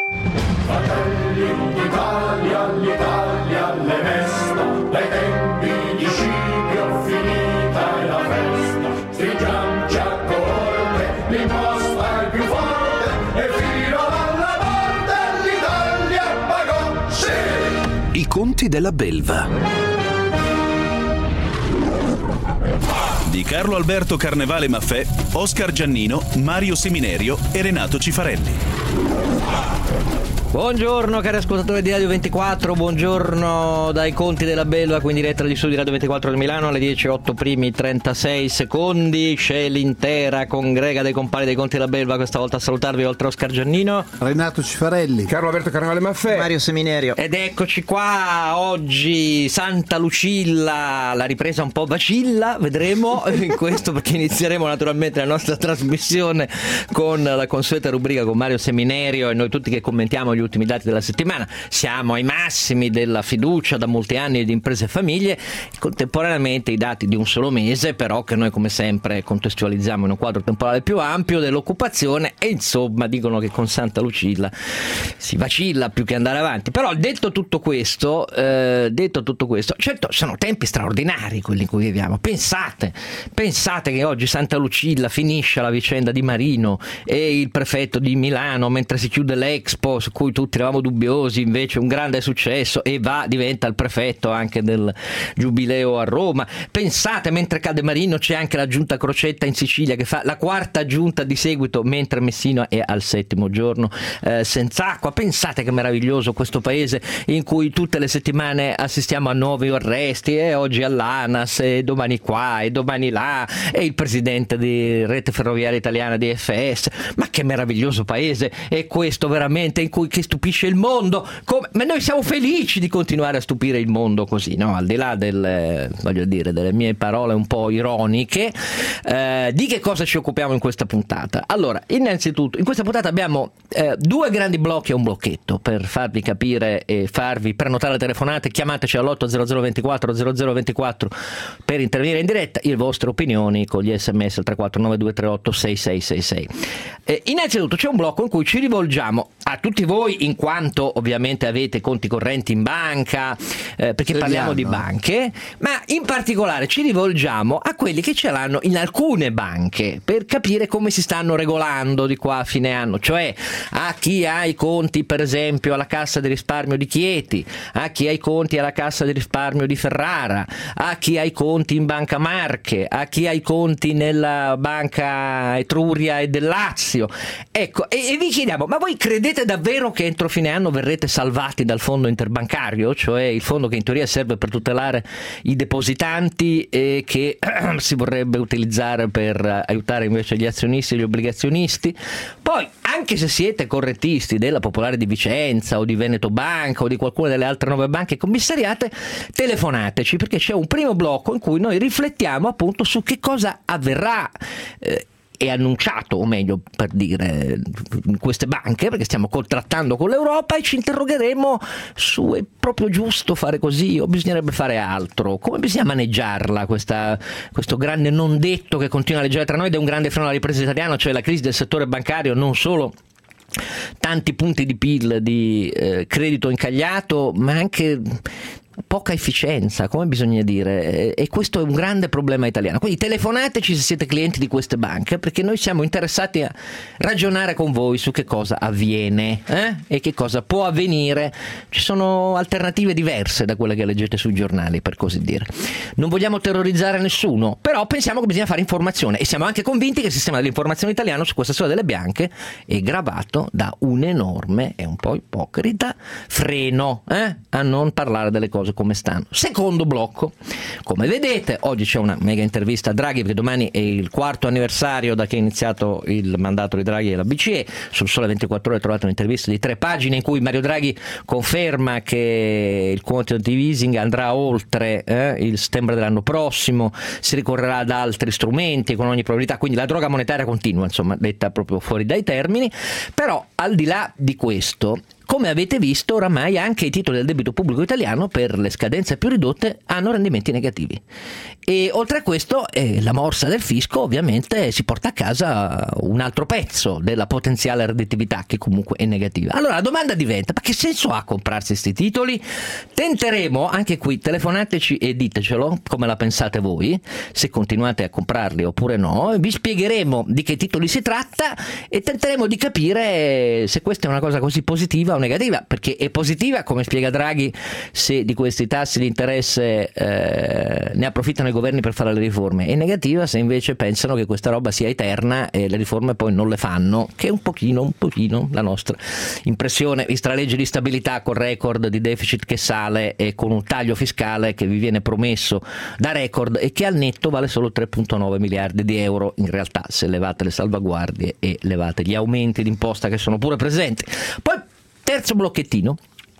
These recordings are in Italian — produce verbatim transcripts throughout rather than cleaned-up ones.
Fratelli d'Italia, l'Italia le mesta, dai tempi di Scipio finita è la festa, stringiamoci a corte, l'imposta è più forte e fino alla morte l'Italia pagò, sì! I conti della belva di Carlo Alberto Carnevale Maffè, Oscar Giannino, Mario Seminerio e Renato Cifarelli. Buongiorno cari ascoltatori di Radio ventiquattro, buongiorno dai conti della belva, qui in diretta di studio di Radio ventiquattro di Milano alle dieci e otto primi trentasei secondi. C'è l'intera congrega dei compari dei conti della belva questa volta a salutarvi, oltre a Oscar Giannino, Renato Cifarelli, Carlo Alberto Carnevale Maffè, Mario Seminerio. Ed eccoci qua oggi, Santa Lucilla, la ripresa un po' vacilla, vedremo in questo, perché inizieremo naturalmente la nostra trasmissione con la consueta rubrica con Mario Seminerio e noi tutti che commentiamo gli ultimi dati della settimana. Siamo ai massimi della fiducia da molti anni di imprese e famiglie, contemporaneamente i dati di un solo mese, però che noi come sempre contestualizziamo in un quadro temporale più ampio dell'occupazione, e insomma dicono che con Santa Lucilla si vacilla più che andare avanti. Però detto tutto questo, eh, detto tutto questo, certo sono tempi straordinari quelli in cui viviamo. Pensate, pensate che oggi Santa Lucilla finisce la vicenda di Marino e il prefetto di Milano mentre si chiude l'Expo, su cui tutti eravamo dubbiosi, invece un grande successo e va, diventa il prefetto anche del Giubileo a Roma. Pensate, mentre cade Marino c'è anche la giunta Crocetta in Sicilia che fa la quarta giunta di seguito, mentre Messina è al settimo giorno eh, senza acqua. Pensate che meraviglioso questo paese in cui tutte le settimane assistiamo a nuovi arresti, e oggi all'ANAS e domani qua e domani là, e il presidente di Rete Ferroviaria Italiana D F S. Ma che meraviglioso paese è questo veramente, in cui che stupisce il mondo. Come? Ma noi siamo felici di continuare a stupire il mondo così, no? Al di là del, voglio dire, delle mie parole un po' ironiche, eh, di che cosa ci occupiamo in questa puntata? Allora, innanzitutto in questa puntata abbiamo eh, due grandi blocchi e un blocchetto per farvi capire e farvi prenotare le telefonate. Chiamateci all'otto zero zero ventiquattro zero zero ventiquattro per intervenire in diretta, le vostre opinioni con gli sms al tre quattro nove due tre otto sei sei sei sei. Eh, innanzitutto c'è un blocco in cui ci rivolgiamo a tutti voi, in quanto ovviamente avete conti correnti in banca, eh, perché ce parliamo di banche, ma in particolare ci rivolgiamo a quelli che ce l'hanno in alcune banche per capire come si stanno regolando di qua a fine anno, cioè a chi ha i conti per esempio alla Cassa di risparmio di Chieti, a chi ha i conti alla Cassa di risparmio di Ferrara, a chi ha i conti in Banca Marche, a chi ha i conti nella Banca Etruria e del Lazio. Ecco, e, e vi chiediamo, ma voi credete davvero che entro fine anno verrete salvati dal fondo interbancario, cioè il fondo che in teoria serve per tutelare i depositanti e che si vorrebbe utilizzare per aiutare invece gli azionisti e gli obbligazionisti? Poi, anche se siete correntisti della Popolare di Vicenza o di Veneto Banca o di qualcuna delle altre nove banche commissariate, telefonateci, perché c'è un primo blocco in cui noi riflettiamo appunto su che cosa avverrà eh, è annunciato, o meglio per dire, in queste banche, perché stiamo contrattando con l'Europa, e ci interrogheremo su è proprio giusto fare così o bisognerebbe fare altro, come bisogna maneggiarla questa, questo grande non detto che continua a leggere tra noi ed è un grande freno alla ripresa italiana, cioè la crisi del settore bancario, non solo tanti punti di P I L di eh, credito incagliato, ma anche poca efficienza, come bisogna dire, e questo è un grande problema italiano. Quindi telefonateci se siete clienti di queste banche, perché noi siamo interessati a ragionare con voi su che cosa avviene eh? e che cosa può avvenire. Ci sono alternative diverse da quelle che leggete sui giornali, per così dire. Non vogliamo terrorizzare nessuno, però pensiamo che bisogna fare informazione, e siamo anche convinti che il sistema dell'informazione italiano su questa storia delle banche è gravato da un enorme e un po' ipocrita freno eh? a non parlare delle cose come stanno. Secondo blocco, come vedete oggi c'è una mega intervista a Draghi, perché domani è il quarto anniversario da che è iniziato il mandato di Draghi alla B C E. Sul Sole ventiquattro Ore trovate un'intervista di tre pagine in cui Mario Draghi conferma che il quantitative easing andrà oltre eh, il settembre dell'anno prossimo, si ricorrerà ad altri strumenti con ogni probabilità, quindi la droga monetaria continua, insomma, detta proprio fuori dai termini. Però al di là di questo, come avete visto oramai anche i titoli del debito pubblico italiano per le scadenze più ridotte hanno rendimenti negativi. E oltre a questo eh, la morsa del fisco ovviamente si porta a casa un altro pezzo della potenziale redditività, che comunque è negativa. Allora la domanda diventa: ma che senso ha comprarsi questi titoli? Tenteremo, anche qui telefonateci e ditecelo come la pensate voi, se continuate a comprarli oppure no, vi spiegheremo di che titoli si tratta e tenteremo di capire se questa è una cosa così positiva o negativa, perché è positiva, come spiega Draghi, se di questi tassi di interesse eh, ne approfittano i governi per fare le riforme, è negativa se invece pensano che questa roba sia eterna e le riforme poi non le fanno, che è un pochino, un pochino la nostra impressione, vista la legge di stabilità col record di deficit che sale e con un taglio fiscale che vi viene promesso da record e che al netto vale solo tre virgola nove miliardi di euro, in realtà se levate le salvaguardie e levate gli aumenti d'imposta che sono pure presenti. Poi terzo blocchettino.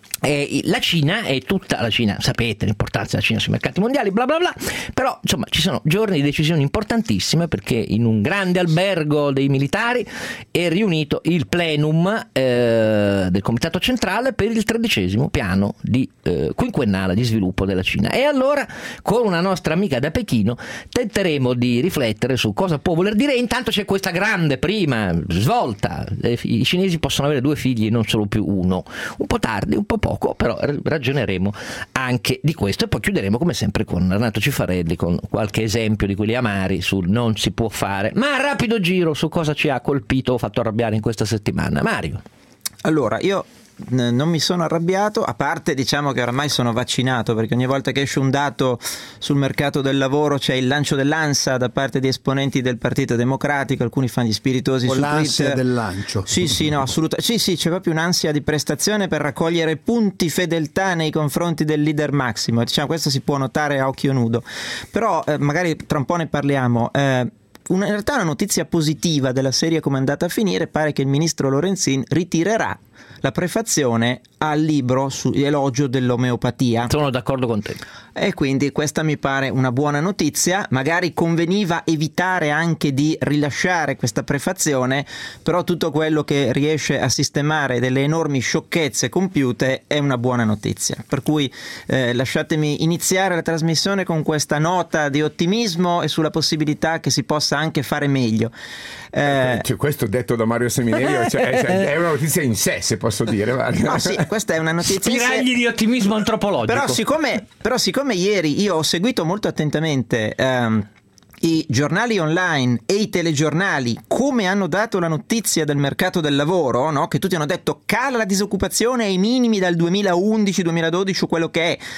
Eh, la Cina è tutta la Cina, sapete l'importanza della Cina sui mercati mondiali, bla bla bla, però insomma ci sono giorni di decisioni importantissime, perché in un grande albergo dei militari è riunito il plenum eh, del Comitato Centrale per il tredicesimo piano di, eh, quinquennale di sviluppo della Cina. E allora con una nostra amica da Pechino tenteremo di riflettere su cosa può voler dire. Intanto c'è questa grande prima svolta: i cinesi possono avere due figli, non solo più uno, un po' tardi, un po' poco, però ragioneremo anche di questo e poi chiuderemo come sempre con Renato Cifarelli con qualche esempio di quelli amari sul non si può fare. Ma rapido giro su cosa ci ha colpito o fatto arrabbiare in questa settimana, Mario. Allora, io non mi sono arrabbiato, a parte diciamo che oramai sono vaccinato, perché ogni volta che esce un dato sul mercato del lavoro c'è il lancio dell'ansia da parte di esponenti del Partito Democratico, alcuni fanno gli spiritosi con su l'ansia Twitter. del lancio. Sì, sì, no, assolutamente. Sì, sì, c'è proprio un'ansia di prestazione per raccogliere punti fedeltà nei confronti del leader massimo. Diciamo, questo si può notare a occhio nudo. Però eh, magari tra un po' ne parliamo. Eh, Una, in realtà una notizia positiva della serie come è andata a finire: pare che il ministro Lorenzin ritirerà la prefazione al libro su elogio dell'omeopatia. Sono d'accordo con te. E quindi questa mi pare una buona notizia. Magari conveniva evitare anche di rilasciare questa prefazione, però tutto quello che riesce a sistemare delle enormi sciocchezze compiute è una buona notizia. Per cui eh, lasciatemi iniziare la trasmissione con questa nota di ottimismo e sulla possibilità che si possa anche fare meglio. Eh, cioè, questo detto da Mario Seminerio, cioè, cioè, è una notizia in sé, se posso dire. No, sì, questa è una notizia in sé. Spiragli di ottimismo antropologico. Però siccome, però siccome ieri io ho seguito molto attentamente ehm, i giornali online e i telegiornali come hanno dato la notizia del mercato del lavoro, no? Che tutti hanno detto cala la disoccupazione ai minimi dal duemilaundici duemiladodici, quello che è,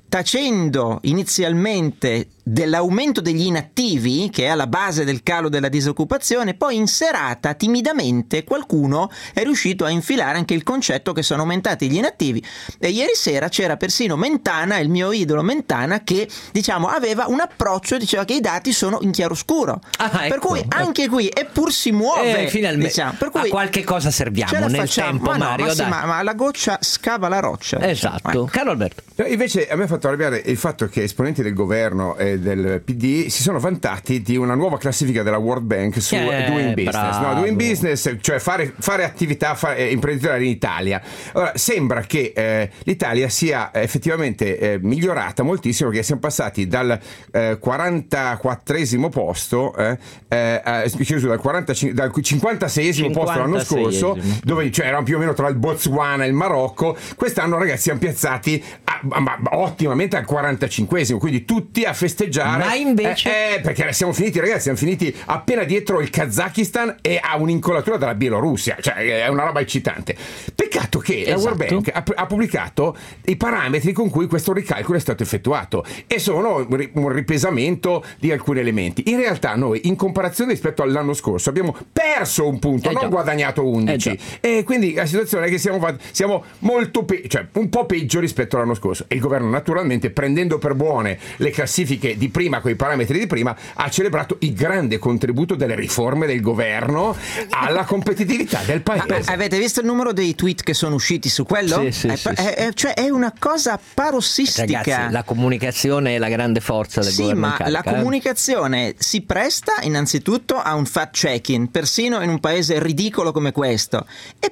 tacendo inizialmente dell'aumento degli inattivi, che è alla base del calo della disoccupazione, poi in serata timidamente qualcuno è riuscito a infilare anche il concetto che sono aumentati gli inattivi. E ieri sera c'era persino Mentana, il mio idolo Mentana, che diciamo aveva un approccio, diceva che i dati sono in chiaroscuro. Ah, ecco. Per cui anche qui eppur si muove, eh, finalmente diciamo. Per cui a qualche cosa serviamo nel tempo, ma no, Mario, ma, sì, dai. ma, ma la goccia scava la roccia. Esatto. Ecco. Carlo Alberto. Invece a me ha fatto arrabbiare il fatto che esponenti del governo e del P D si sono vantati di una nuova classifica della World Bank su eh, doing business, no, doing business, cioè fare, fare attività fare, imprenditoriali in Italia. Allora sembra che eh, l'Italia sia effettivamente eh, migliorata moltissimo, perché siamo passati dal eh, quarantaquattresimo posto eh, eh, scusa, dal, quarantacinque, dal cinquantaseiesimo posto l'anno scorso, dove cioè, erano più o meno tra il Botswana e il Marocco. Quest'anno ragazzi siamo piazzati a, a, a, ottimamente al quarantacinquesimo, quindi tutti a festeggiare. Ma invece eh, eh, perché siamo finiti ragazzi siamo finiti appena dietro il Kazakistan e a un'incolatura dalla Bielorussia, cioè è una roba eccitante. Peccato che esatto. la World Bank ha, ha pubblicato i parametri con cui questo ricalcolo è stato effettuato e sono un ripesamento di alcuni elementi. In realtà noi in comparazione rispetto all'anno scorso abbiamo perso un punto, eh non già. guadagnato undici, eh e quindi la situazione è che siamo, siamo molto pe- cioè un po' peggio rispetto all'anno scorso, e il governo naturalmente, prendendo per buone le classifiche di prima con i parametri di prima, ha celebrato il grande contributo delle riforme del governo alla competitività del paese. Ma avete visto il numero dei tweet che sono usciti su quello? Sì, sì, è, sì, è, è, cioè è una cosa parossistica. Ragazzi, la comunicazione è la grande forza del sì, governo. Sì, ma la eh? comunicazione si presta innanzitutto a un fact checking, persino in un paese ridicolo come questo. E poi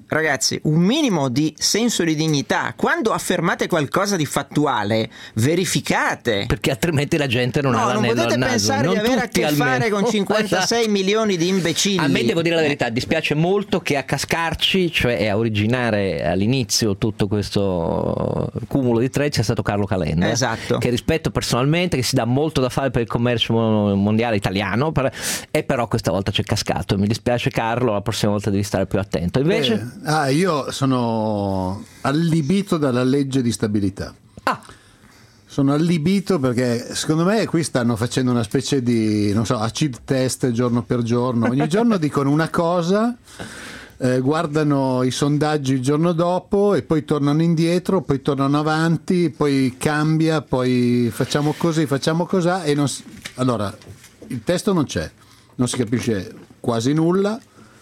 ragazzi, un minimo di senso di dignità. Quando affermate qualcosa di fattuale, verificate. Perché altrimenti la gente non no, ha l'anello al naso. Non potete pensare non di avere a che almeno. fare con cinquantasei Esatto. milioni di imbecilli. A me, devo dire la verità, dispiace molto che a cascarci, cioè a originare all'inizio tutto questo cumulo di tre, c'è stato Carlo Calenda. Esatto. Che rispetto personalmente, che si dà molto da fare per il commercio mondiale italiano, per, e però questa volta c'è cascato. Mi dispiace Carlo, la prossima volta devi stare più attento. Invece... Eh, ah, io sono allibito dalla legge di stabilità. Ah. Sono allibito perché secondo me qui stanno facendo una specie di, non so, acid test giorno per giorno. Ogni giorno dicono una cosa, eh, guardano i sondaggi il giorno dopo e poi tornano indietro, poi tornano avanti, poi cambia, poi facciamo così, facciamo cosà e non si... Allora, il testo non c'è, non si capisce quasi nulla.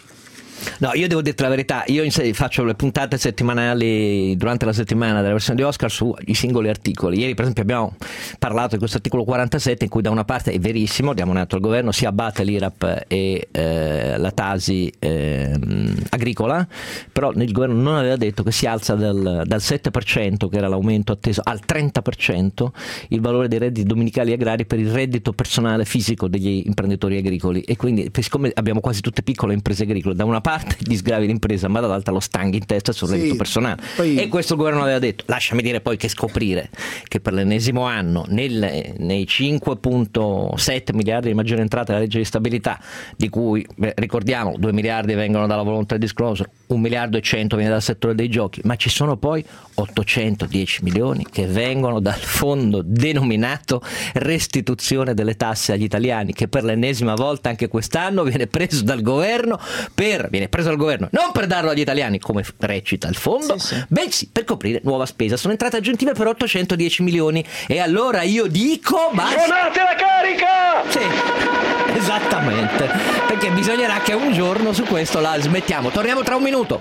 No, io devo dirti la verità, io in sé faccio le puntate settimanali durante la settimana della versione di Oscar sui singoli articoli. Ieri per esempio abbiamo parlato di questo articolo quarantasette in cui da una parte è verissimo, diamo un atto al governo, si abbatte l'I R A P e eh, la Tasi eh, agricola, però il governo non aveva detto che si alza dal, dal sette per cento, che era l'aumento atteso, al trenta per cento il valore dei redditi dominicali agrari per il reddito personale fisico degli imprenditori agricoli, e quindi siccome abbiamo quasi tutte piccole imprese agricole, da una parte gli sgravi l'impresa ma dall'altra lo stanghi in testa sul reddito sì, personale poi... e questo il governo aveva detto. Lasciami dire poi che scoprire che per l'ennesimo anno nel, nei cinque virgola sette miliardi di maggiore entrata della legge di stabilità, di cui beh, ricordiamo due miliardi vengono dalla volontà disclosure, un miliardo e cento viene dal settore dei giochi, ma ci sono poi ottocentodieci milioni che vengono dal fondo denominato restituzione delle tasse agli italiani, che per l'ennesima volta anche quest'anno viene preso dal governo per viene preso dal governo non per darlo agli italiani come recita il fondo, sì, sì. bensì per coprire nuova spesa. Sono entrate aggiuntive per ottocentodieci milioni e allora io dico basta. Suonate la carica! Sì, esattamente, perché bisognerà che un giorno su questo la smettiamo. Torniamo tra un minuto.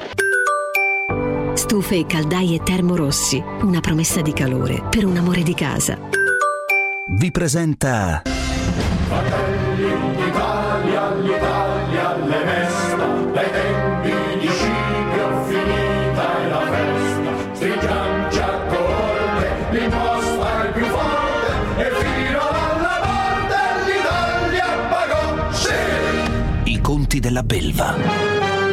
Stufe e caldaie Termorossi, una promessa di calore per un amore di casa. Vi presenta Fratelli d'Italia, l'Italia le mesta, dai tempi di Scipio finita è la festa, stringiamoci a corte, l'imposta è più forte e fino alla morte l'Italia pagò, sì! I conti della belva.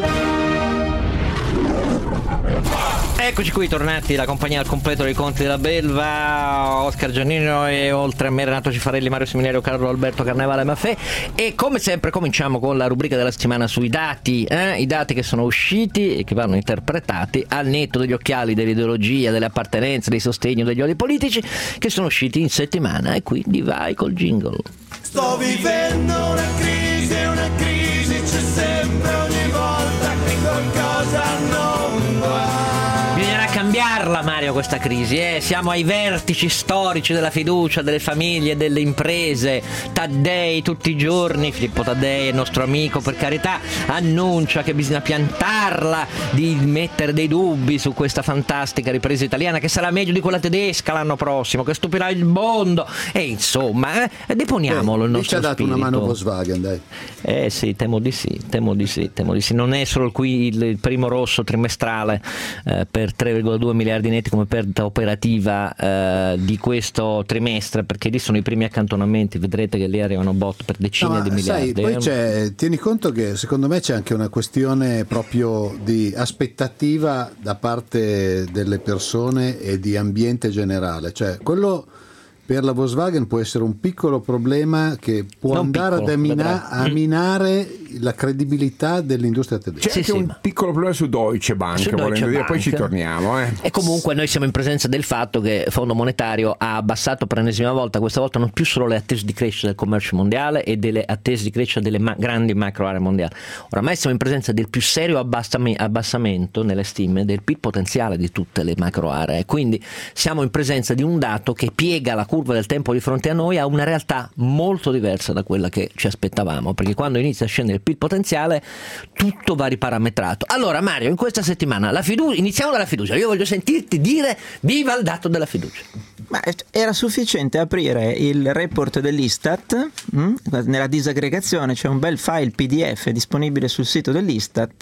Eccoci qui, tornati la compagnia al completo dei conti della belva, Oscar Giannino e oltre a me Renato Cifarelli, Mario Seminerio, Carlo Alberto Carnevale Maffè, e come sempre cominciamo con la rubrica della settimana sui dati, eh? I dati che sono usciti e che vanno interpretati al netto degli occhiali dell'ideologia, delle appartenenze, dei sostegni, degli oli politici che sono usciti in settimana, e quindi vai col jingle. Sto vivendo una crisi, una crisi c'è sempre ogni volta che qualcosa non va. Bisognerà cambiarla, Mario, questa crisi, eh? Siamo ai vertici storici della fiducia delle famiglie e delle imprese. Taddei tutti i giorni, Filippo Taddei, il nostro amico per carità, annuncia che bisogna piantarla, di mettere dei dubbi su questa fantastica ripresa italiana che sarà meglio di quella tedesca l'anno prossimo, che stupirà il mondo, e insomma eh, deponiamolo il nostro ci ha dato spirito. una mano Volkswagen, dai. Eh sì, temo di sì, temo di sì, temo di sì. Non è solo qui il, il primo rosso trimestrale eh, per tre virgola due miliardi netti come perdita operativa eh, di questo trimestre, perché lì sono i primi accantonamenti, vedrete che lì arrivano bot per decine No, di miliardi. sai, poi c'è, tieni conto che secondo me c'è anche una questione proprio di aspettativa da parte delle persone e di ambiente generale, cioè quello per la Volkswagen può essere un piccolo problema che può Non andare piccolo, ad amina- vedrai. a minare la credibilità dell'industria tedesca. C'è Sì, anche sì, un ma- piccolo problema su Deutsche Bank, Su Deutsche volendo dire, poi Bank. ci torniamo. Eh. E comunque noi siamo in presenza del fatto che il Fondo Monetario ha abbassato per l'ennesima volta, questa volta non più solo le attese di crescita del commercio mondiale e delle attese di crescita delle ma- grandi macro aree mondiali. Oramai siamo in presenza del più serio abbassame- abbassamento nelle stime del P I L potenziale di tutte le macro aree. Quindi siamo in presenza di un dato che piega la curva del tempo di fronte a noi a una realtà molto diversa da quella che ci aspettavamo, perché quando inizia a scendere il P I L potenziale tutto va riparametrato. Allora Mario, in questa settimana la fiducia, iniziamo dalla fiducia, io voglio sentirti dire viva il dato della fiducia. Ma era sufficiente aprire il report dell'Istat, mh? Nella disaggregazione c'è un bel file P D F disponibile sul sito dell'Istat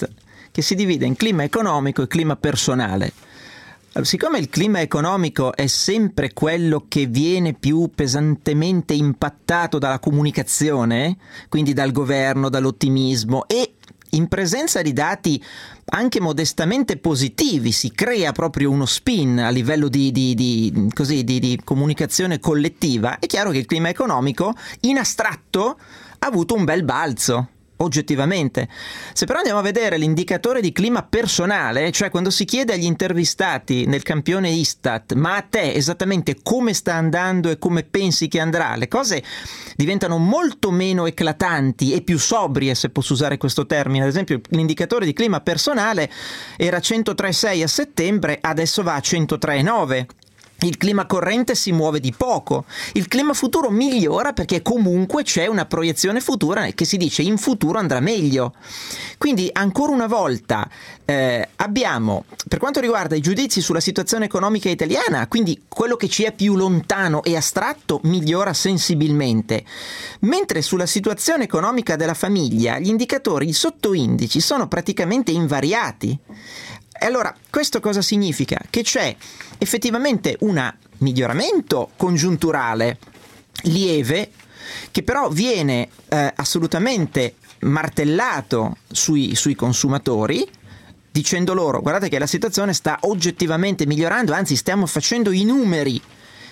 che si divide in clima economico e clima personale. Allora, siccome il clima economico è sempre quello che viene più pesantemente impattato dalla comunicazione, quindi dal governo, dall'ottimismo, e in presenza di dati anche modestamente positivi si crea proprio uno spin a livello di, di, di, così, di, di comunicazione collettiva, è chiaro che il clima economico in astratto ha avuto un bel balzo. Oggettivamente. Se però andiamo a vedere l'indicatore di clima personale, cioè quando si chiede agli intervistati nel campione Istat, ma a te esattamente come sta andando e come pensi che andrà, le cose diventano molto meno eclatanti e più sobrie, se posso usare questo termine. Ad esempio l'indicatore di clima personale era centotré virgola sei a settembre, adesso va a centotré virgola nove. Il clima corrente si muove di poco, il clima futuro migliora perché comunque c'è una proiezione futura che si dice in futuro andrà meglio. Quindi ancora una volta eh, abbiamo, per quanto riguarda i giudizi sulla situazione economica italiana, quindi quello che ci è più lontano e astratto migliora sensibilmente, mentre sulla situazione economica della famiglia gli indicatori, i sottoindici sono praticamente invariati. E allora, questo cosa significa? Che c'è effettivamente un miglioramento congiunturale lieve, che però viene eh, assolutamente martellato sui, sui consumatori, dicendo loro: guardate che la situazione sta oggettivamente migliorando, anzi stiamo facendo i numeri.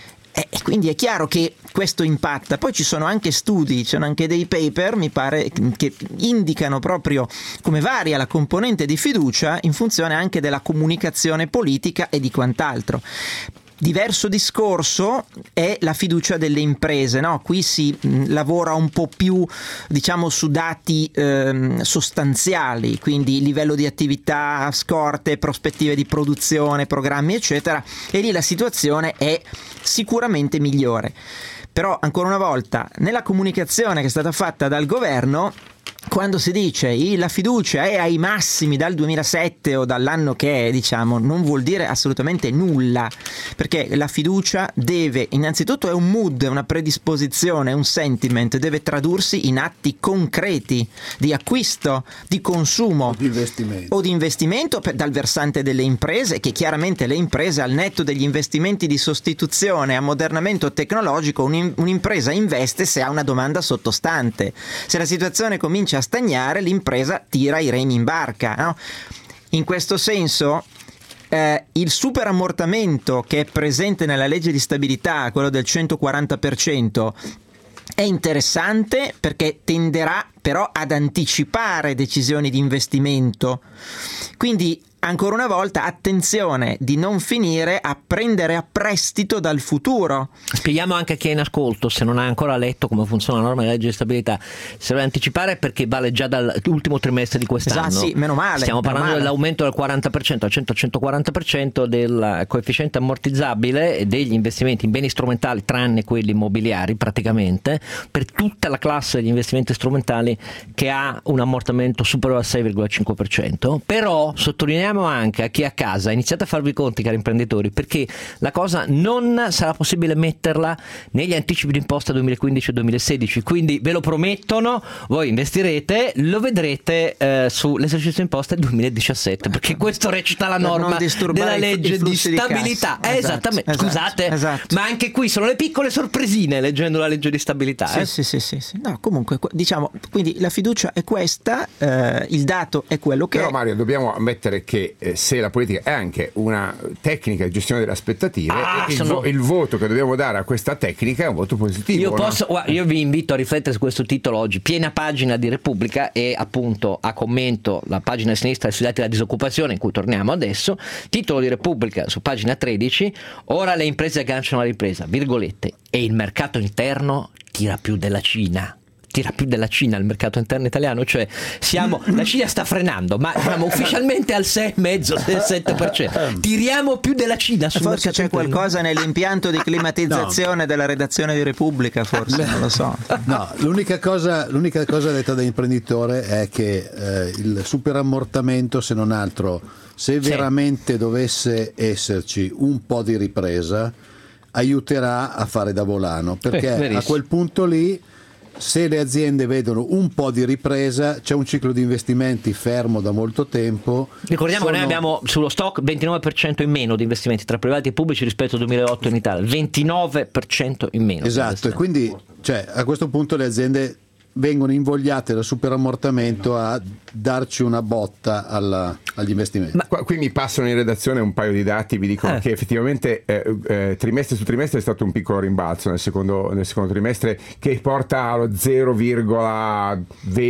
E quindi è chiaro che questo impatta. Poi ci sono anche studi, ci sono anche dei paper, mi pare, che indicano proprio come varia la componente di fiducia in funzione anche della comunicazione politica e di quant'altro. Diverso discorso è la fiducia delle imprese, no? Qui si mh, lavora un po' più, diciamo, su dati ehm, sostanziali, quindi livello di attività, scorte, prospettive di produzione, programmi, eccetera, e lì la situazione è sicuramente migliore. Però, ancora una volta, nella comunicazione che è stata fatta dal governo, quando si dice la fiducia è ai massimi dal duemilasette o dall'anno che è, diciamo, non vuol dire assolutamente nulla, perché la fiducia deve, innanzitutto è un mood, è una predisposizione, è un sentiment, deve tradursi in atti concreti di acquisto, di consumo o di investimento, o di investimento per, dal versante delle imprese, che chiaramente le imprese, al netto degli investimenti di sostituzione, ammodernamento tecnologico, un, un'impresa investe se ha una domanda sottostante. Se la situazione comincia a stagnare, l'impresa tira i remi in barca, no? In questo senso eh, il superammortamento che è presente nella legge di stabilità, quello del centoquaranta per cento, è interessante perché tenderà però ad anticipare decisioni di investimento. Quindi ancora una volta attenzione di non finire a prendere a prestito dal futuro. Spieghiamo anche a chi è in ascolto, se non ha ancora letto come funziona la norma della legge di stabilità, se vuoi anticipare perché vale già dall'ultimo trimestre di quest'anno. Esatto, sì, meno male. Stiamo meno parlando male. dell'aumento del quaranta per cento al cento centoquaranta per cento del coefficiente ammortizzabile degli investimenti in beni strumentali, tranne quelli immobiliari praticamente, per tutta la classe degli investimenti strumentali che ha un ammortamento superiore al sei virgola cinque per cento. Però sottolineiamo anche a chi è a casa, iniziate a farvi conti, cari imprenditori, perché la cosa non sarà possibile metterla negli anticipi di imposta duemilaquindici e duemilasedici, quindi ve lo promettono, voi investirete, lo vedrete eh, sull'esercizio imposta del duemiladiciassette, perché questo recita la norma della legge di stabilità. Di eh, esattamente, esatto, scusate, esatto. ma anche qui sono le piccole sorpresine leggendo la legge di stabilità. Sì, eh. sì, sì, sì, sì. No, comunque, diciamo, quindi la fiducia è questa, eh, il dato è quello che Però è. Mario, dobbiamo ammettere che eh, se la politica è anche una tecnica di gestione delle aspettative, Ah, il, sono- vo- il voto che dobbiamo dare a questa tecnica è un voto positivo. Io, no? posso, guarda, io vi invito a riflettere su questo titolo oggi, piena pagina di Repubblica, e appunto a commento la pagina a sinistra sui dati della disoccupazione, in cui torniamo adesso. Titolo di Repubblica su pagina tredici: ora le imprese agganciano la ripresa, virgolette, e il mercato interno tira più della Cina. Tira più della Cina il mercato interno italiano, cioè siamo, la Cina sta frenando, ma siamo ufficialmente al sei virgola cinque sette per cento. Tiriamo più della Cina sul Forse mercato c'è interno. qualcosa nell'impianto di climatizzazione della redazione di Repubblica, forse, non lo so. No, l'unica cosa, l'unica cosa detta da imprenditore è che eh, il superammortamento, se non altro, se Sì. veramente dovesse esserci un po' di ripresa, aiuterà a fare da volano, Eh, perché verissimo. a quel punto lì se le aziende vedono un po' di ripresa, c'è un ciclo di investimenti fermo da molto tempo. Ricordiamo Sono... che noi abbiamo sullo stock ventinove per cento in meno di investimenti tra privati e pubblici rispetto al duemilaotto in Italia, ventinove per cento in meno. Esatto, e quindi cioè, a questo punto le aziende vengono invogliate dal superammortamento a darci una botta alla, agli investimenti. Ma qua, qui mi passano in redazione un paio di dati, vi dicono eh. che effettivamente eh, eh, trimestre su trimestre è stato un piccolo rimbalzo nel secondo, nel secondo trimestre, che porta allo zero virgola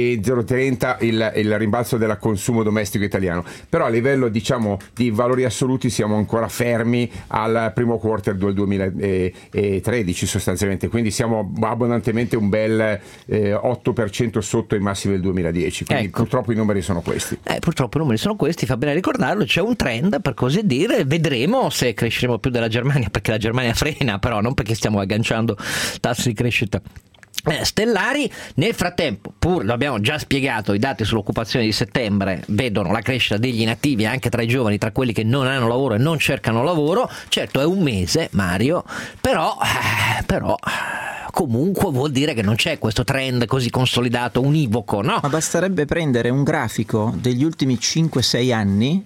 trenta il, il rimbalzo del consumo domestico italiano, però a livello diciamo di valori assoluti siamo ancora fermi al primo quarter del duemilatredici sostanzialmente, quindi siamo abbondantemente un bel eh, otto per cento sotto i massimi del duemiladieci, quindi ecco. purtroppo i numeri sono questi. Eh, purtroppo i numeri sono questi, fa bene ricordarlo, c'è un trend per così dire, vedremo se cresceremo più della Germania, perché la Germania frena, però non perché stiamo agganciando tassi di crescita eh, stellari. Nel frattempo, pur lo abbiamo già spiegato, i dati sull'occupazione di settembre vedono la crescita degli inattivi anche tra i giovani, tra quelli che non hanno lavoro e non cercano lavoro. Certo è un mese, Mario, però eh, però comunque vuol dire che non c'è questo trend così consolidato, univoco, no? Ma basterebbe prendere un grafico degli ultimi cinque sei anni,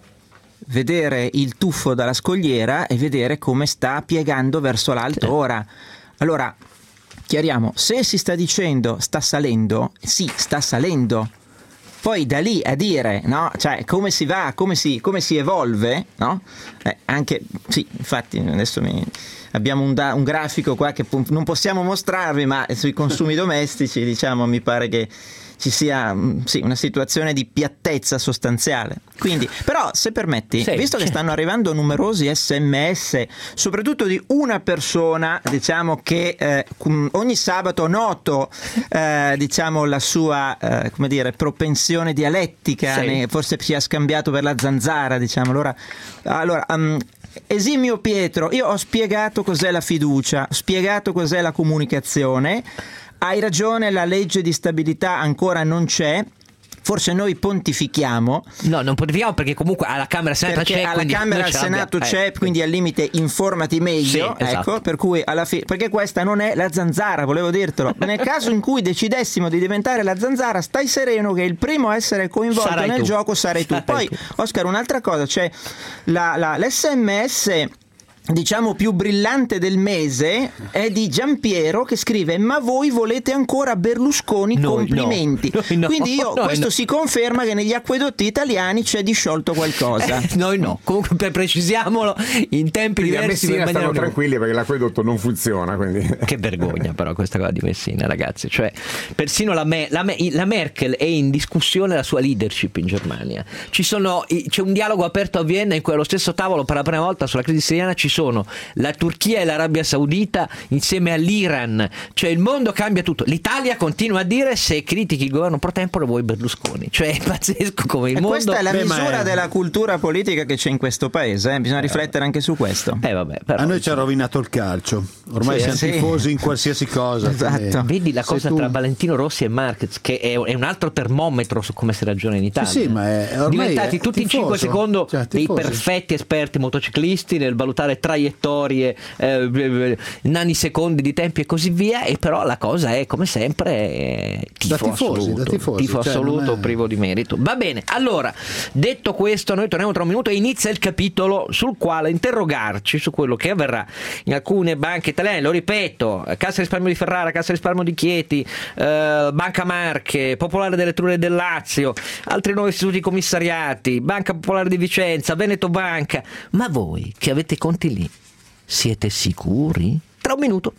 vedere il tuffo dalla scogliera e vedere come sta piegando verso l'alto ora. Allora, chiariamo, se si sta dicendo sta salendo, sì, sta salendo. Poi da lì a dire, no, cioè come si va, come si, come si evolve, no? Eh, anche, sì, infatti adesso mi... abbiamo un, da, un grafico qua che non possiamo mostrarvi, ma sui consumi domestici diciamo mi pare che ci sia sì, una situazione di piattezza sostanziale. Quindi, però se permetti, sì, visto che stanno arrivando numerosi sms, soprattutto di una persona, diciamo che eh, ogni sabato noto eh, diciamo la sua eh, come dire propensione dialettica, sì. ne, forse si è scambiato per la zanzara, diciamo. Allora, allora um, Esimio Pietro, io ho spiegato cos'è la fiducia, ho spiegato cos'è la comunicazione. Hai ragione, la legge di stabilità ancora non c'è. Forse noi pontifichiamo. No, non pontifichiamo perché comunque alla Camera e al Senato perché c'è. alla Camera e al Senato abbia, c'è, eh. quindi al limite informati meglio. Sì, ecco, esatto. Per cui alla fine, perché questa non è la zanzara, volevo dirtelo. Nel caso in cui decidessimo di diventare la zanzara, stai sereno che il primo a essere coinvolto Sarai nel tu. gioco sarai tu. Sarai Poi, tu. Oscar, un'altra cosa, c'è la, la, l'esse emme esse diciamo più brillante del mese è di Giampiero che scrive: ma voi volete ancora Berlusconi? Noi complimenti. no. Noi no. Quindi io Noi questo no. si conferma che negli acquedotti italiani c'è disciolto qualcosa. Eh, noi no, comunque per precisiamolo in tempi Quindi a diversi. Messina in stanno maniera- tranquilli perché l'acquedotto non funziona, quindi. Che vergogna però questa cosa di Messina, ragazzi, cioè persino la, Me- la, Me- la Merkel è in discussione la sua leadership in Germania. Ci sono, c'è un dialogo aperto a Vienna in cui allo stesso tavolo per la prima volta sulla crisi siriana ci sono la Turchia e l'Arabia Saudita insieme all'Iran, cioè il mondo cambia tutto. L'Italia continua a dire: se critichi il governo pro tempore vuoi Berlusconi, cioè è pazzesco come il e mondo. questa è la Beh, misura è... della cultura politica che c'è in questo paese, eh? Bisogna riflettere anche su questo. Eh vabbè, però, A noi ci ha rovinato il calcio, ormai Sì, siamo sì. tifosi in qualsiasi cosa. Esatto. quindi vedi la se cosa tu- tra Valentino Rossi e Marquez, che è, è un altro termometro su come si ragiona in Italia. Sì, sì, ma è- ormai diventati è tutti tifoso. in cinque secondi Cioè, dei tifosi. perfetti esperti motociclisti nel valutare traiettorie, eh, nanosecondi di tempi e così via. E però la cosa è come sempre eh, tifo Da tifosi, assoluto, da tifosi, tifo cioè, assoluto non è- privo di merito. Va bene, allora detto questo noi torniamo tra un minuto e inizia il capitolo sul quale interrogarci su quello che avverrà in alcune banche italiane. Lo ripeto: Cassa Risparmio di Ferrara, Cassa Risparmio di Chieti, eh, Banca Marche, Popolare delle Etrurie del Lazio, altri nuovi istituti commissariati, Banca Popolare di Vicenza, Veneto Banca. Ma voi che avete i conti lì siete sicuri? Tra un minuto.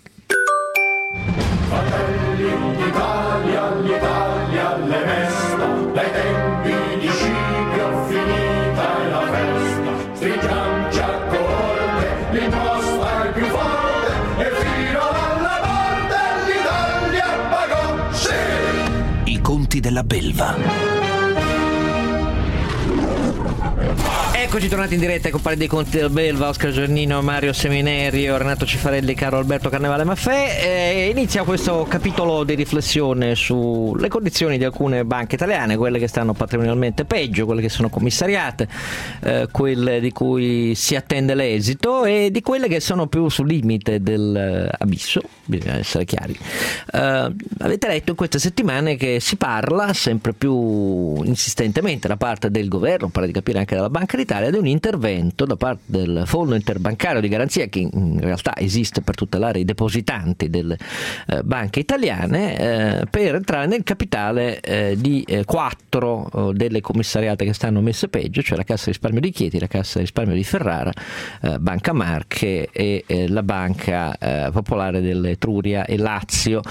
Fratelli d'Italia, l'Italia le mesta, dai tempi di Scipio finita è la festa, stringiamoci a corte, l'imposta è più forte, e fino alla morte l'Italia pagò, sì! I conti della belva. Eccoci tornati in diretta con Pari dei Conti del Belva, Oscar Giannino, Mario Seminerio, Renato Cifarelli, Carlo Alberto Carnevale Maffè. E inizia questo capitolo di riflessione sulle condizioni di alcune banche italiane, quelle che stanno patrimonialmente peggio, quelle che sono commissariate, eh, quelle di cui si attende l'esito e di quelle che sono più sul limite dell'abisso, bisogna essere chiari. Eh, avete letto in queste settimane che si parla sempre più insistentemente da parte del governo, pare di capire anche dalla Banca d'Italia, di un intervento da parte del Fondo Interbancario di Garanzia, che in realtà esiste per tutelare i depositanti delle eh, banche italiane, eh, per entrare nel capitale eh, di eh, quattro eh, delle commissariate che stanno messe peggio, cioè la Cassa di Risparmio di Chieti, la Cassa di Risparmio di Ferrara, eh, Banca Marche e eh, la Banca eh, Popolare dell'Etruria e Lazio.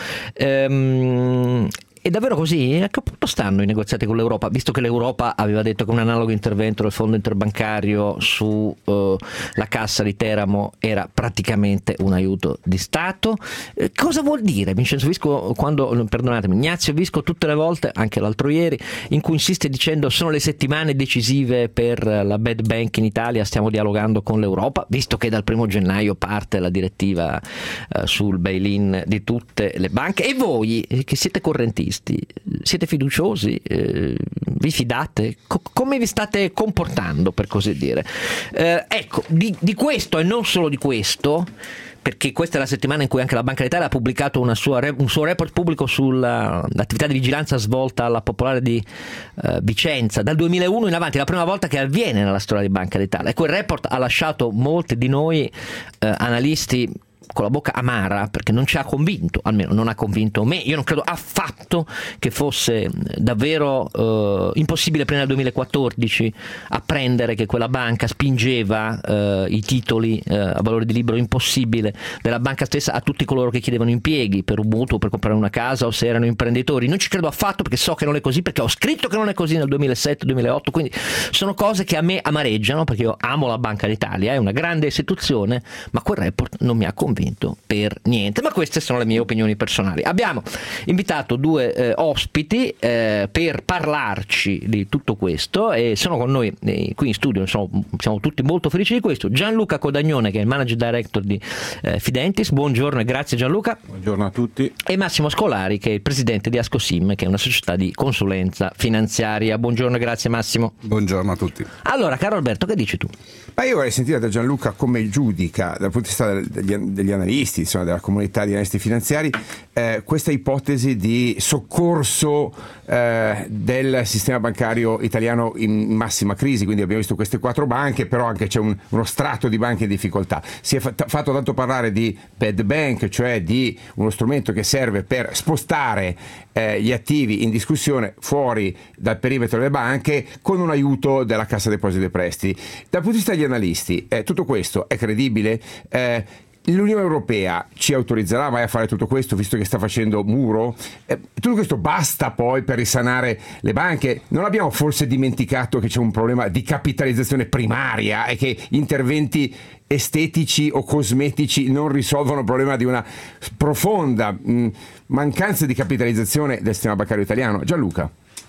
Ehm, È davvero così? A che punto stanno i negoziati con l'Europa? Visto che l'Europa aveva detto che un analogo intervento del fondo interbancario su uh, la cassa di Teramo era praticamente un aiuto di Stato. Eh, cosa vuol dire Vincenzo Visco quando, perdonatemi, Ignazio Visco tutte le volte, anche l'altro ieri, in cui insiste dicendo sono le settimane decisive per la bad bank in Italia, stiamo dialogando con l'Europa, visto che dal primo gennaio parte la direttiva uh, sul bail-in di tutte le banche, e voi che siete correntisti, siete fiduciosi? Eh, vi fidate? Co- come vi state comportando, per così dire? Eh, ecco, di, di questo e non solo di questo, perché questa è la settimana in cui anche la Banca d'Italia ha pubblicato una sua, un suo report pubblico sull'attività di vigilanza svolta alla Popolare di uh, Vicenza dal duemilauno in avanti, la prima volta che avviene nella storia di Banca d'Italia. E quel report ha lasciato molti di noi uh, analisti con la bocca amara, perché non ci ha convinto, almeno non ha convinto me. Io non credo affatto che fosse davvero eh, impossibile prima del duemilaquattordici apprendere che quella banca spingeva eh, i titoli eh, a valore di libro impossibile della banca stessa a tutti coloro che chiedevano impieghi per un mutuo, per comprare una casa o se erano imprenditori. Non ci credo affatto, perché so che non è così, perché ho scritto che non è così nel duemilasette duemilaotto, quindi sono cose che a me amareggiano, perché io amo la Banca d'Italia, è una grande istituzione, ma quel report non mi ha convinto per niente. Ma queste sono le mie opinioni personali. Abbiamo invitato due eh, ospiti eh, per parlarci di tutto questo, e sono con noi eh, qui in studio, insomma, siamo tutti molto felici di questo. Gianluca Codagnone, che è il Managing Director di eh, Fidentis, buongiorno e grazie Gianluca. Buongiorno a tutti. E Massimo Scolari, che è il presidente di Ascosim, che è una società di consulenza finanziaria. Buongiorno e grazie Massimo. Buongiorno a tutti. Allora, caro Alberto, che dici tu? Ma io vorrei sentire da Gianluca come giudica, dal punto di vista degli, degli analisti, insomma, della comunità di analisti finanziari, eh, questa ipotesi di soccorso eh, del sistema bancario italiano in massima crisi. Quindi abbiamo visto queste quattro banche, però anche c'è un, uno strato di banche in difficoltà. Si è fatto, fatto tanto parlare di bad bank, cioè di uno strumento che serve per spostare eh, gli attivi in discussione fuori dal perimetro delle banche con un aiuto della Cassa Depositi e Prestiti. Dal punto di vista degli analisti, eh, tutto questo è credibile? Eh, L'Unione Europea ci autorizzerà mai a fare tutto questo, visto che sta facendo muro? Eh, tutto questo basta poi per risanare le banche? Non abbiamo forse dimenticato che c'è un problema di capitalizzazione primaria e che interventi estetici o cosmetici non risolvono il problema di una profonda mh, mancanza di capitalizzazione del sistema bancario italiano? Gianluca?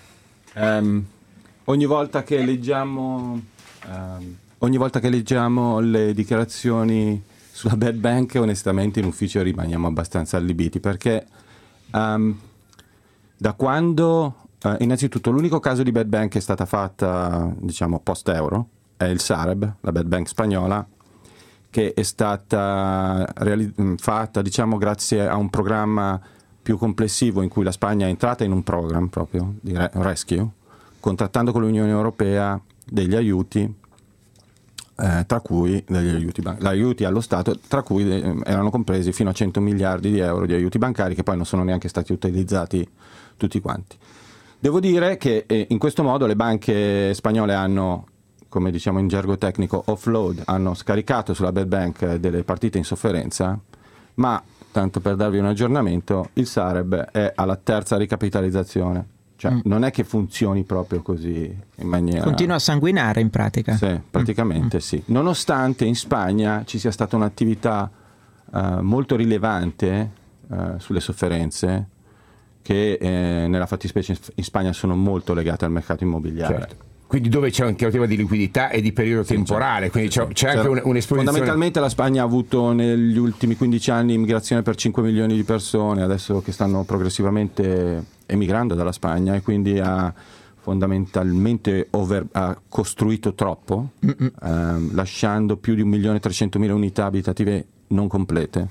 Um, ogni volta che leggiamo um, ogni volta che leggiamo le dichiarazioni sulla bad bank, onestamente in ufficio rimaniamo abbastanza allibiti, perché um, da quando uh, innanzitutto l'unico caso di bad bank che è stata fatta, diciamo, post euro è il Sareb, la bad bank spagnola, che è stata reali- fatta, diciamo, grazie a un programma più complessivo in cui la Spagna è entrata in un programma proprio di re- rescue, contrattando con l'Unione Europea degli aiuti, Eh, tra cui degli aiuti, ban- aiuti allo Stato, tra cui eh, erano compresi fino a cento miliardi di euro di aiuti bancari, che poi non sono neanche stati utilizzati tutti quanti. Devo dire che eh, in questo modo le banche spagnole hanno, come diciamo in gergo tecnico, offload, hanno scaricato sulla bad bank delle partite in sofferenza, ma tanto per darvi un aggiornamento, il Sareb è alla terza ricapitalizzazione. Cioè, mm. non è che funzioni proprio così in maniera... Continua a sanguinare in pratica. Sì, praticamente mm. sì. Nonostante in Spagna ci sia stata un'attività uh, molto rilevante uh, sulle sofferenze, che eh, nella fattispecie in Spagna sono molto legate al mercato immobiliare. Certo. quindi dove c'è anche un tema di liquidità e di periodo sì, temporale, quindi c'è, c'è anche un, un'esposizione. Fondamentalmente la Spagna ha avuto negli ultimi quindici anni immigrazione per cinque milioni di persone, adesso che stanno progressivamente emigrando dalla Spagna, e quindi ha fondamentalmente over, ha costruito troppo, ehm, lasciando più di un milione e trecentomila unità abitative non complete.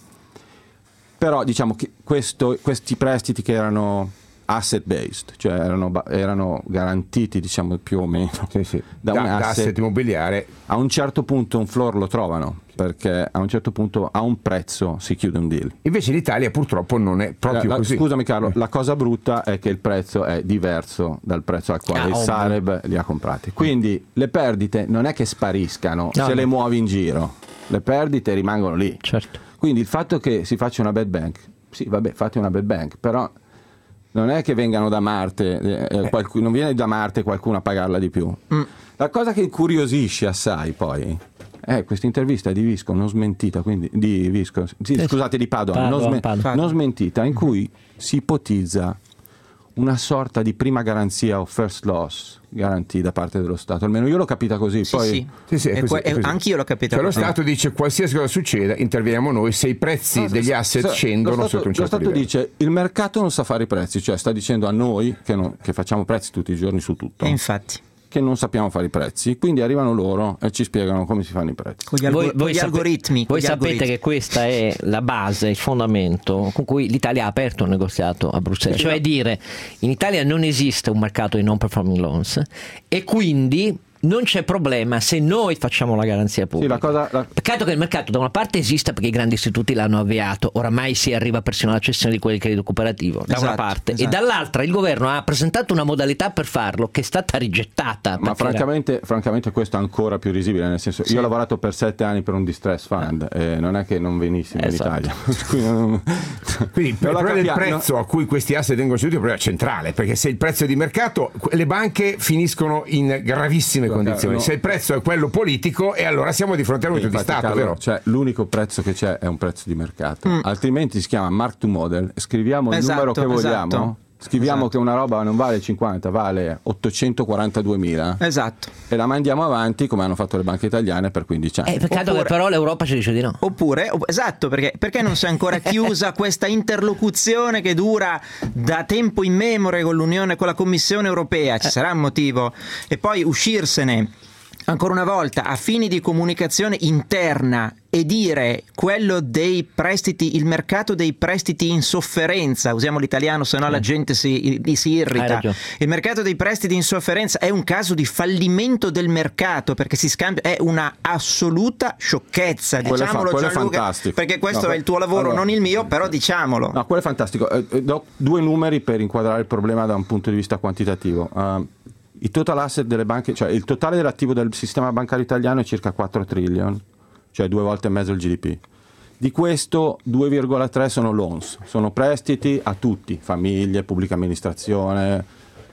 Però diciamo che questo, questi prestiti che erano asset based, cioè erano, erano garantiti, diciamo, più o meno sì, sì. da, da un asset, asset immobiliare, a un certo punto un floor lo trovano, perché a un certo punto a un prezzo si chiude un deal. Invece l'Italia purtroppo non è proprio la, la, così. Scusami Carlo, la cosa brutta è che il prezzo è diverso dal prezzo al quale ah, il Sareb li ha comprati, quindi le perdite non è che spariscano no, se no. le muovi in giro, le perdite rimangono lì. Certo. Quindi il fatto che si faccia una bad bank, sì vabbè, fate una bad bank, però non è che vengano da Marte, eh, qualcuno, non viene da Marte qualcuno a pagarla di più. Mm. La cosa che incuriosisce assai poi è questa intervista di Visco non smentita, quindi di Visco, sì, scusate, di Padoan, Padoan, non, sme- Padoan. non smentita, in cui si ipotizza una sorta di prima garanzia o first loss garantì da parte dello Stato, almeno io l'ho capita così. Sì, poi sì. Sì, sì, è così, que- è così. Anch'io l'ho capita cioè, così. Lo Stato dice qualsiasi cosa succeda interveniamo noi se i prezzi no, degli asset se, scendono lo Stato, sotto un certo livello. Lo Stato livello. dice il mercato non sa fare i prezzi, cioè sta dicendo a noi che, non, che facciamo prezzi tutti i giorni su tutto. E infatti. Che non sappiamo fare i prezzi, quindi arrivano loro e ci spiegano come si fanno i prezzi. Con gli, algor- voi, con voi gli sape- algoritmi. Voi gli sapete algoritmi. che questa è la base, il fondamento con cui l'Italia ha aperto un negoziato a Bruxelles, cioè dire in Italia non esiste un mercato di non performing loans e quindi non c'è problema se noi facciamo la garanzia pubblica. Sì, la cosa, la... Peccato che il mercato da una parte esista perché i grandi istituti l'hanno avviato, oramai si arriva persino alla cessione di quel credito cooperativo da esatto, una parte esatto. e dall'altra il governo ha presentato una modalità per farlo che è stata rigettata. Ma francamente, era... francamente questo è ancora più risibile, nel senso sì. Io ho lavorato per sette anni per un distress fund ah. e non è che non venissimo esatto. in Italia. Quindi, Quindi il problema del prezzo no. a cui questi asset vengono ceduti è un problema centrale, perché se il prezzo è di mercato le banche finiscono in gravissime no, condizioni. No. Se il prezzo è quello politico e allora siamo di fronte a un aiuto di Stato, Carlo, vero? Cioè, l'unico prezzo che c'è è un prezzo di mercato, mm. altrimenti si chiama mark to model, scriviamo il esatto, numero che vogliamo, esatto. scriviamo esatto. che una roba non vale cinquanta, vale ottocentoquarantaduemila esatto. e la mandiamo avanti come hanno fatto le banche italiane per quindici anni. Eh, peccato oppure, che però l'Europa ci dice di no. Oppure, esatto, perché, perché non si è ancora chiusa questa interlocuzione che dura da tempo immemore con l'Unione, con la Commissione europea, ci eh. sarà un motivo, e poi uscirsene ancora una volta a fini di comunicazione interna e dire quello dei prestiti, il mercato dei prestiti in sofferenza, usiamo l'italiano se no la gente si, si irrita, il mercato dei prestiti in sofferenza è un caso di fallimento del mercato perché si scambia, è una assoluta sciocchezza, quello diciamolo fa, quello Gianluca, perché questo no, è il tuo lavoro, allora, non il mio, però diciamolo. No, quello è fantastico. Eh, do due numeri per inquadrare il problema da un punto di vista quantitativo. Uh, I total asset delle banche, cioè il totale dell'attivo del sistema bancario italiano è circa quattro trillion, cioè due volte e mezzo il G D P. Di questo due virgola tre sono loans, sono prestiti a tutti, famiglie, pubblica amministrazione,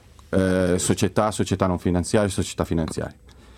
eh, società, società non finanziarie, società finanziarie.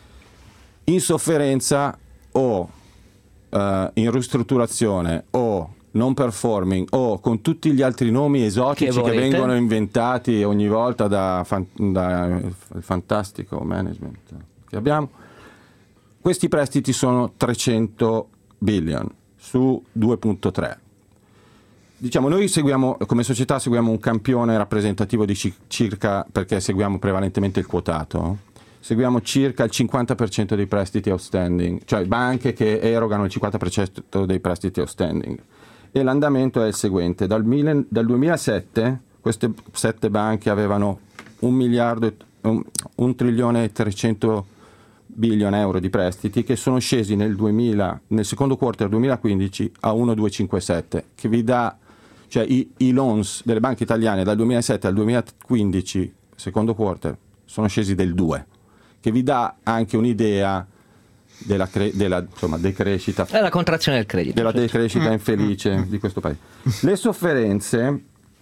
In sofferenza o eh, in ristrutturazione o non performing o con tutti gli altri nomi esotici che, che vengono inventati ogni volta da, fan, da il fantastico management che abbiamo, questi prestiti sono trecento billion su due virgola tre. Diciamo, noi seguiamo come società seguiamo un campione rappresentativo di circa, perché seguiamo prevalentemente il quotato, seguiamo circa il cinquanta per cento dei prestiti outstanding, cioè banche che erogano il cinquanta per cento dei prestiti outstanding. E l'andamento è il seguente: dal, mille, dal duemilasette queste sette banche avevano un miliardo, un, un trilione e trecento billion euro di prestiti che sono scesi nel duemila, nel secondo quarter duemilaquindici a uno virgola duecentocinquantasette, che vi dà, cioè i, i loans delle banche italiane dal duemilasette al duemilaquindici, secondo quarter, sono scesi del due, che vi dà anche un'idea della, cre- della insomma, decrescita, è la contrazione del credito, della certo. decrescita infelice mm. di questo paese. Le sofferenze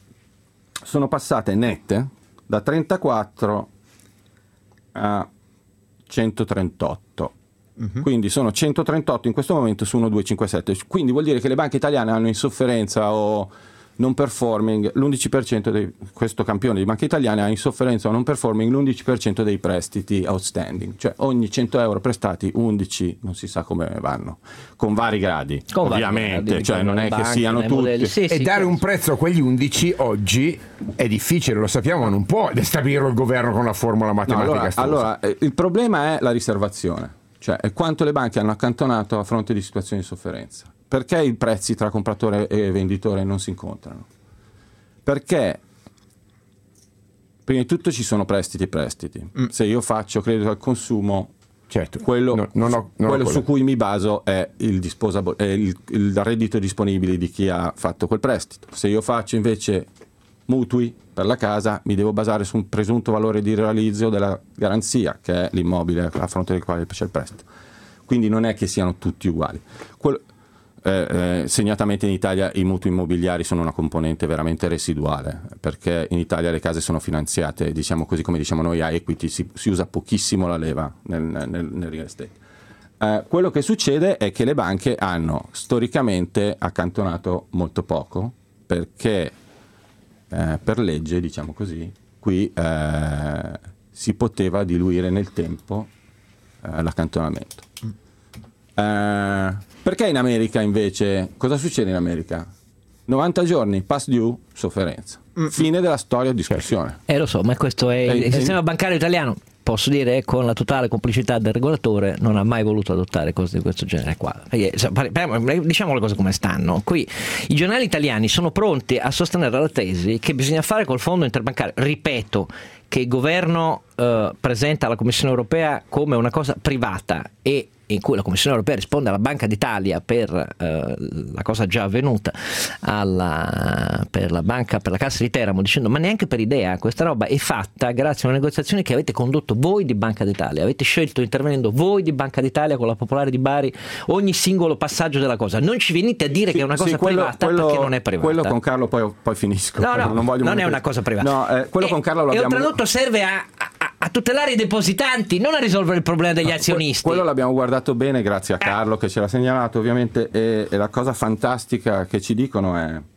sono passate nette da trentaquattro a centotrentotto, mm-hmm. quindi sono centotrentotto in questo momento su uno virgola duecentocinquantasette, quindi vuol dire che le banche italiane hanno in sofferenza o non performing l'undici per cento di questo campione di banche italiane ha in sofferenza o non performing l'undici per cento dei prestiti outstanding, cioè ogni cento euro prestati undici non si sa come vanno, con vari gradi con ovviamente vari gradi, cioè non è banche, che siano tutti sì, e sì, dare un prezzo a quegli undici oggi è difficile, lo sappiamo, ma non può stabilirlo il governo con una formula matematica. No, allora, allora eh, il problema è la riservazione, cioè è quanto le banche hanno accantonato a fronte di situazioni di sofferenza. Perché i prezzi tra compratore e venditore non si incontrano? Perché prima di tutto ci sono prestiti e prestiti. Mm. Se io faccio credito al consumo, certo, quello, no, non ho, non quello su cui mi baso è il, disposable, è il, il reddito disponibile di chi ha fatto quel prestito. Se io faccio invece mutui per la casa, mi devo basare su un presunto valore di realizzo della garanzia, che è l'immobile a fronte del quale c'è il prestito. Quindi non è che siano tutti uguali. Quello, Eh, eh, segnatamente in Italia i mutui immobiliari sono una componente veramente residuale, perché in Italia le case sono finanziate, diciamo così, come diciamo noi, a equity, si, si usa pochissimo la leva nel, nel, nel real estate. Eh, quello che succede è che le banche hanno storicamente accantonato molto poco, perché eh, per legge, diciamo così, qui eh, si poteva diluire nel tempo eh, l'accantonamento. Eh, perché in America invece cosa succede in America? novanta giorni, past due, sofferenza, mm. fine della storia, discussione. Eh lo so, ma questo è il, il sistema bancario italiano, posso dire, con la totale complicità del regolatore, non ha mai voluto adottare cose di questo genere qua. Perché, diciamo le cose come stanno. Qui i giornali italiani sono pronti a sostenere la tesi che bisogna fare col fondo interbancario. Ripeto che il governo eh, presenta alla Commissione europea come una cosa privata e in cui la Commissione europea risponde alla Banca d'Italia per eh, la cosa già avvenuta alla, per la banca, per la Cassa di Teramo, dicendo ma neanche per idea, questa roba è fatta grazie a una negoziazione che avete condotto voi di Banca d'Italia, avete scelto intervenendo voi di Banca d'Italia con la Popolare di Bari ogni singolo passaggio della cosa, non ci venite a dire sì, che è una cosa sì, quello, privata quello, perché non è privata. Quello con Carlo poi, poi finisco, no, no, non, voglio non è una cosa privata, no, eh, quello e, con Carlo lo e abbiamo... oltretutto serve a, a, a tutelare i depositanti, non a risolvere il problema degli azionisti. Quello l'abbiamo guardato bene grazie a Carlo che ce l'ha segnalato ovviamente, e, e la cosa fantastica che ci dicono è uh,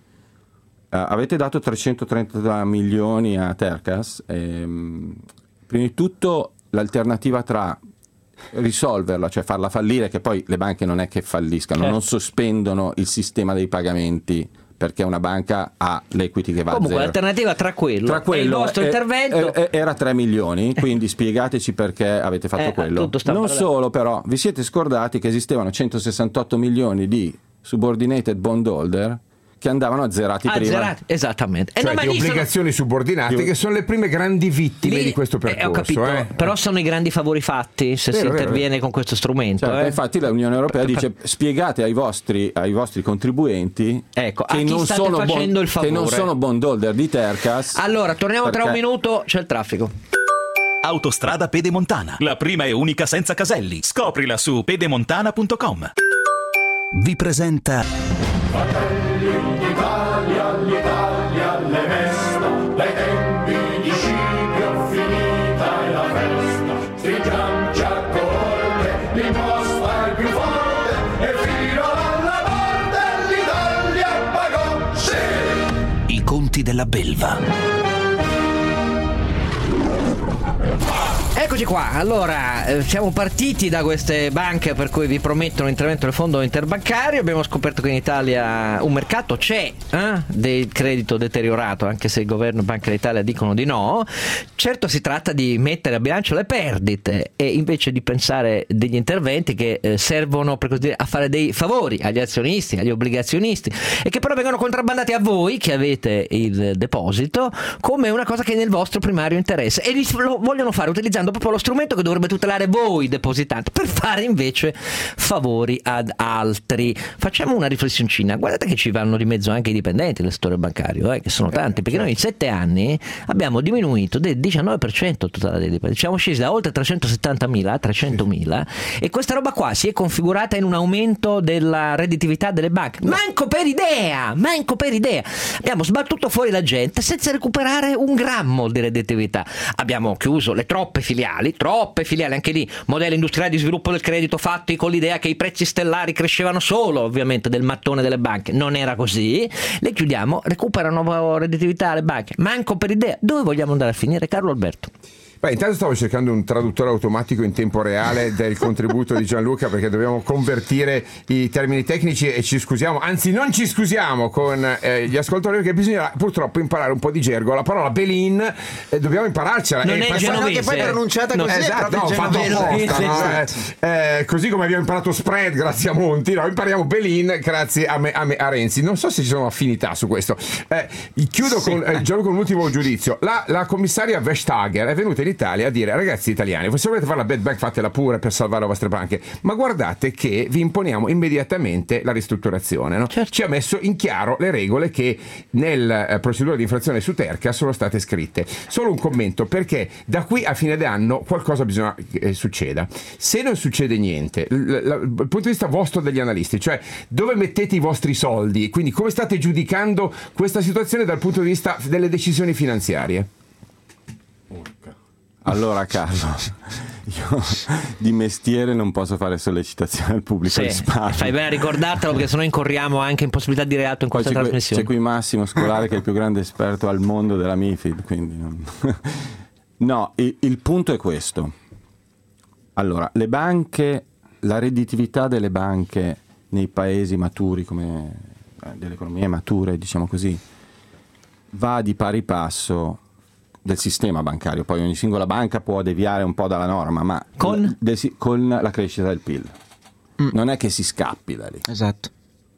avete dato trecentotrenta milioni a Tercas, e, um, prima di tutto l'alternativa tra risolverla, cioè farla fallire, che poi le banche non è che falliscano, certo, non sospendono il sistema dei pagamenti perché una banca ha l'equity che va comunque a zero. L'alternativa tra quello, tra quello e il vostro è, intervento è, era tre milioni, quindi spiegateci perché avete fatto eh, quello. Non solo, però vi siete scordati che esistevano centosessantotto milioni di subordinated bondholder che andavano azzerati prima. Azzerati, esattamente. Cioè eh, no, di obbligazioni sono... subordinate che sono le prime grandi vittime lì, di questo percorso. Eh, ho capito, eh. Però sono i grandi favori fatti se vero, si interviene vero. con questo strumento. Certo, eh. Infatti l'Unione Europea per, dice spiegate ai vostri, ai vostri contribuenti ecco, che, a chi non state sono facendo bon, il favore. che non sono bondholder di Tercas. Allora, torniamo perché... tra un minuto, c'è il traffico. Autostrada Pedemontana, la prima e unica senza caselli. Scoprila su pedemontana punto com. Vi presenta Fratelli d'Italia, l'Italia le mesta, dai tempi di Scipio finita è la festa. Stringiamoci a corte, l'imposta è più forte e fino alla morte l'Italia pagò, sì! I conti della belva. Eccoci qua, allora eh, siamo partiti da queste banche per cui vi promettono intervento del fondo interbancario. Abbiamo scoperto che in Italia un mercato c'è eh, del credito deteriorato, anche se il governo e Banca d'Italia dicono di no. Certo si tratta di mettere a bilancio le perdite e invece di pensare degli interventi che eh, servono per così dire a fare dei favori agli azionisti, agli obbligazionisti e che però vengono contrabbandati a voi che avete il deposito come una cosa che è nel vostro primario interesse e lo vogliono fare utilizzando proprio lo strumento che dovrebbe tutelare voi depositanti per fare invece favori ad altri. Facciamo una riflessioncina, guardate che ci vanno di mezzo anche i dipendenti del settore bancario, eh, che sono tanti, perché noi in sette anni abbiamo diminuito del diciannove per cento il totale dei dipendenti, siamo scesi da oltre trecentosettantamila a trecentomila e questa roba qua si è configurata in un aumento della redditività delle banche, manco per idea, manco per idea, abbiamo sbattuto fuori la gente senza recuperare un grammo di redditività, abbiamo chiuso le troppe filiali filiali, troppe filiali, anche lì modello industriale di sviluppo del credito fatti con l'idea che i prezzi stellari crescevano solo ovviamente del mattone delle banche. Non era così. Le chiudiamo, recuperano redditività le banche. Manco per idea. Dove vogliamo andare a finire, Carlo Alberto? Beh, intanto stavo cercando un traduttore automatico in tempo reale del contributo di Gianluca, perché dobbiamo convertire i termini tecnici e ci scusiamo, anzi non ci scusiamo con eh, gli ascoltatori, perché bisogna purtroppo imparare un po' di gergo. La parola Belin eh, dobbiamo impararcela. Non e è passare... genovese. Che poi pronunciata No, così esatto, è no, proprio fatto genovese. apposta, no? eh, eh, così come abbiamo imparato spread grazie a Monti, no? Impariamo Belin grazie a, me, a, me, a Renzi. Non so se ci sono affinità su questo. Eh, chiudo sì. con eh, Gianluca un ultimo giudizio. La, la commissaria Vestager è venuta in Italia a dire: ragazzi italiani, se volete fare la bad bank fatela pure per salvare le vostre banche, ma guardate che vi imponiamo immediatamente la ristrutturazione, no? Certo. Ci ha messo in chiaro le regole che nel eh, procedura di infrazione su Terca sono state scritte. Solo un commento, perché da qui a fine d'anno qualcosa bisogna eh, succeda. Se non succede niente, l- l- dal punto di vista vostro degli analisti, cioè dove mettete i vostri soldi, quindi come state giudicando questa situazione dal punto di vista delle decisioni finanziarie? Allora Carlo, io di mestiere non posso fare sollecitazione al pubblico sì, risparmio. Fai bene a ricordartelo, perché sennò incorriamo anche in possibilità di reato in Poi questa c'è trasmissione. Qui, c'è qui Massimo Scolare che è il più grande esperto al mondo della MiFID, quindi non... No, il, il punto è questo. Allora, le banche, la redditività delle banche nei paesi maturi, come eh, delle economie mature, diciamo così, va di pari passo del sistema bancario. Poi ogni singola banca può deviare un po' dalla norma, ma con, del, con la crescita del P I L. Mm. Non è che si scappi da lì. Esatto.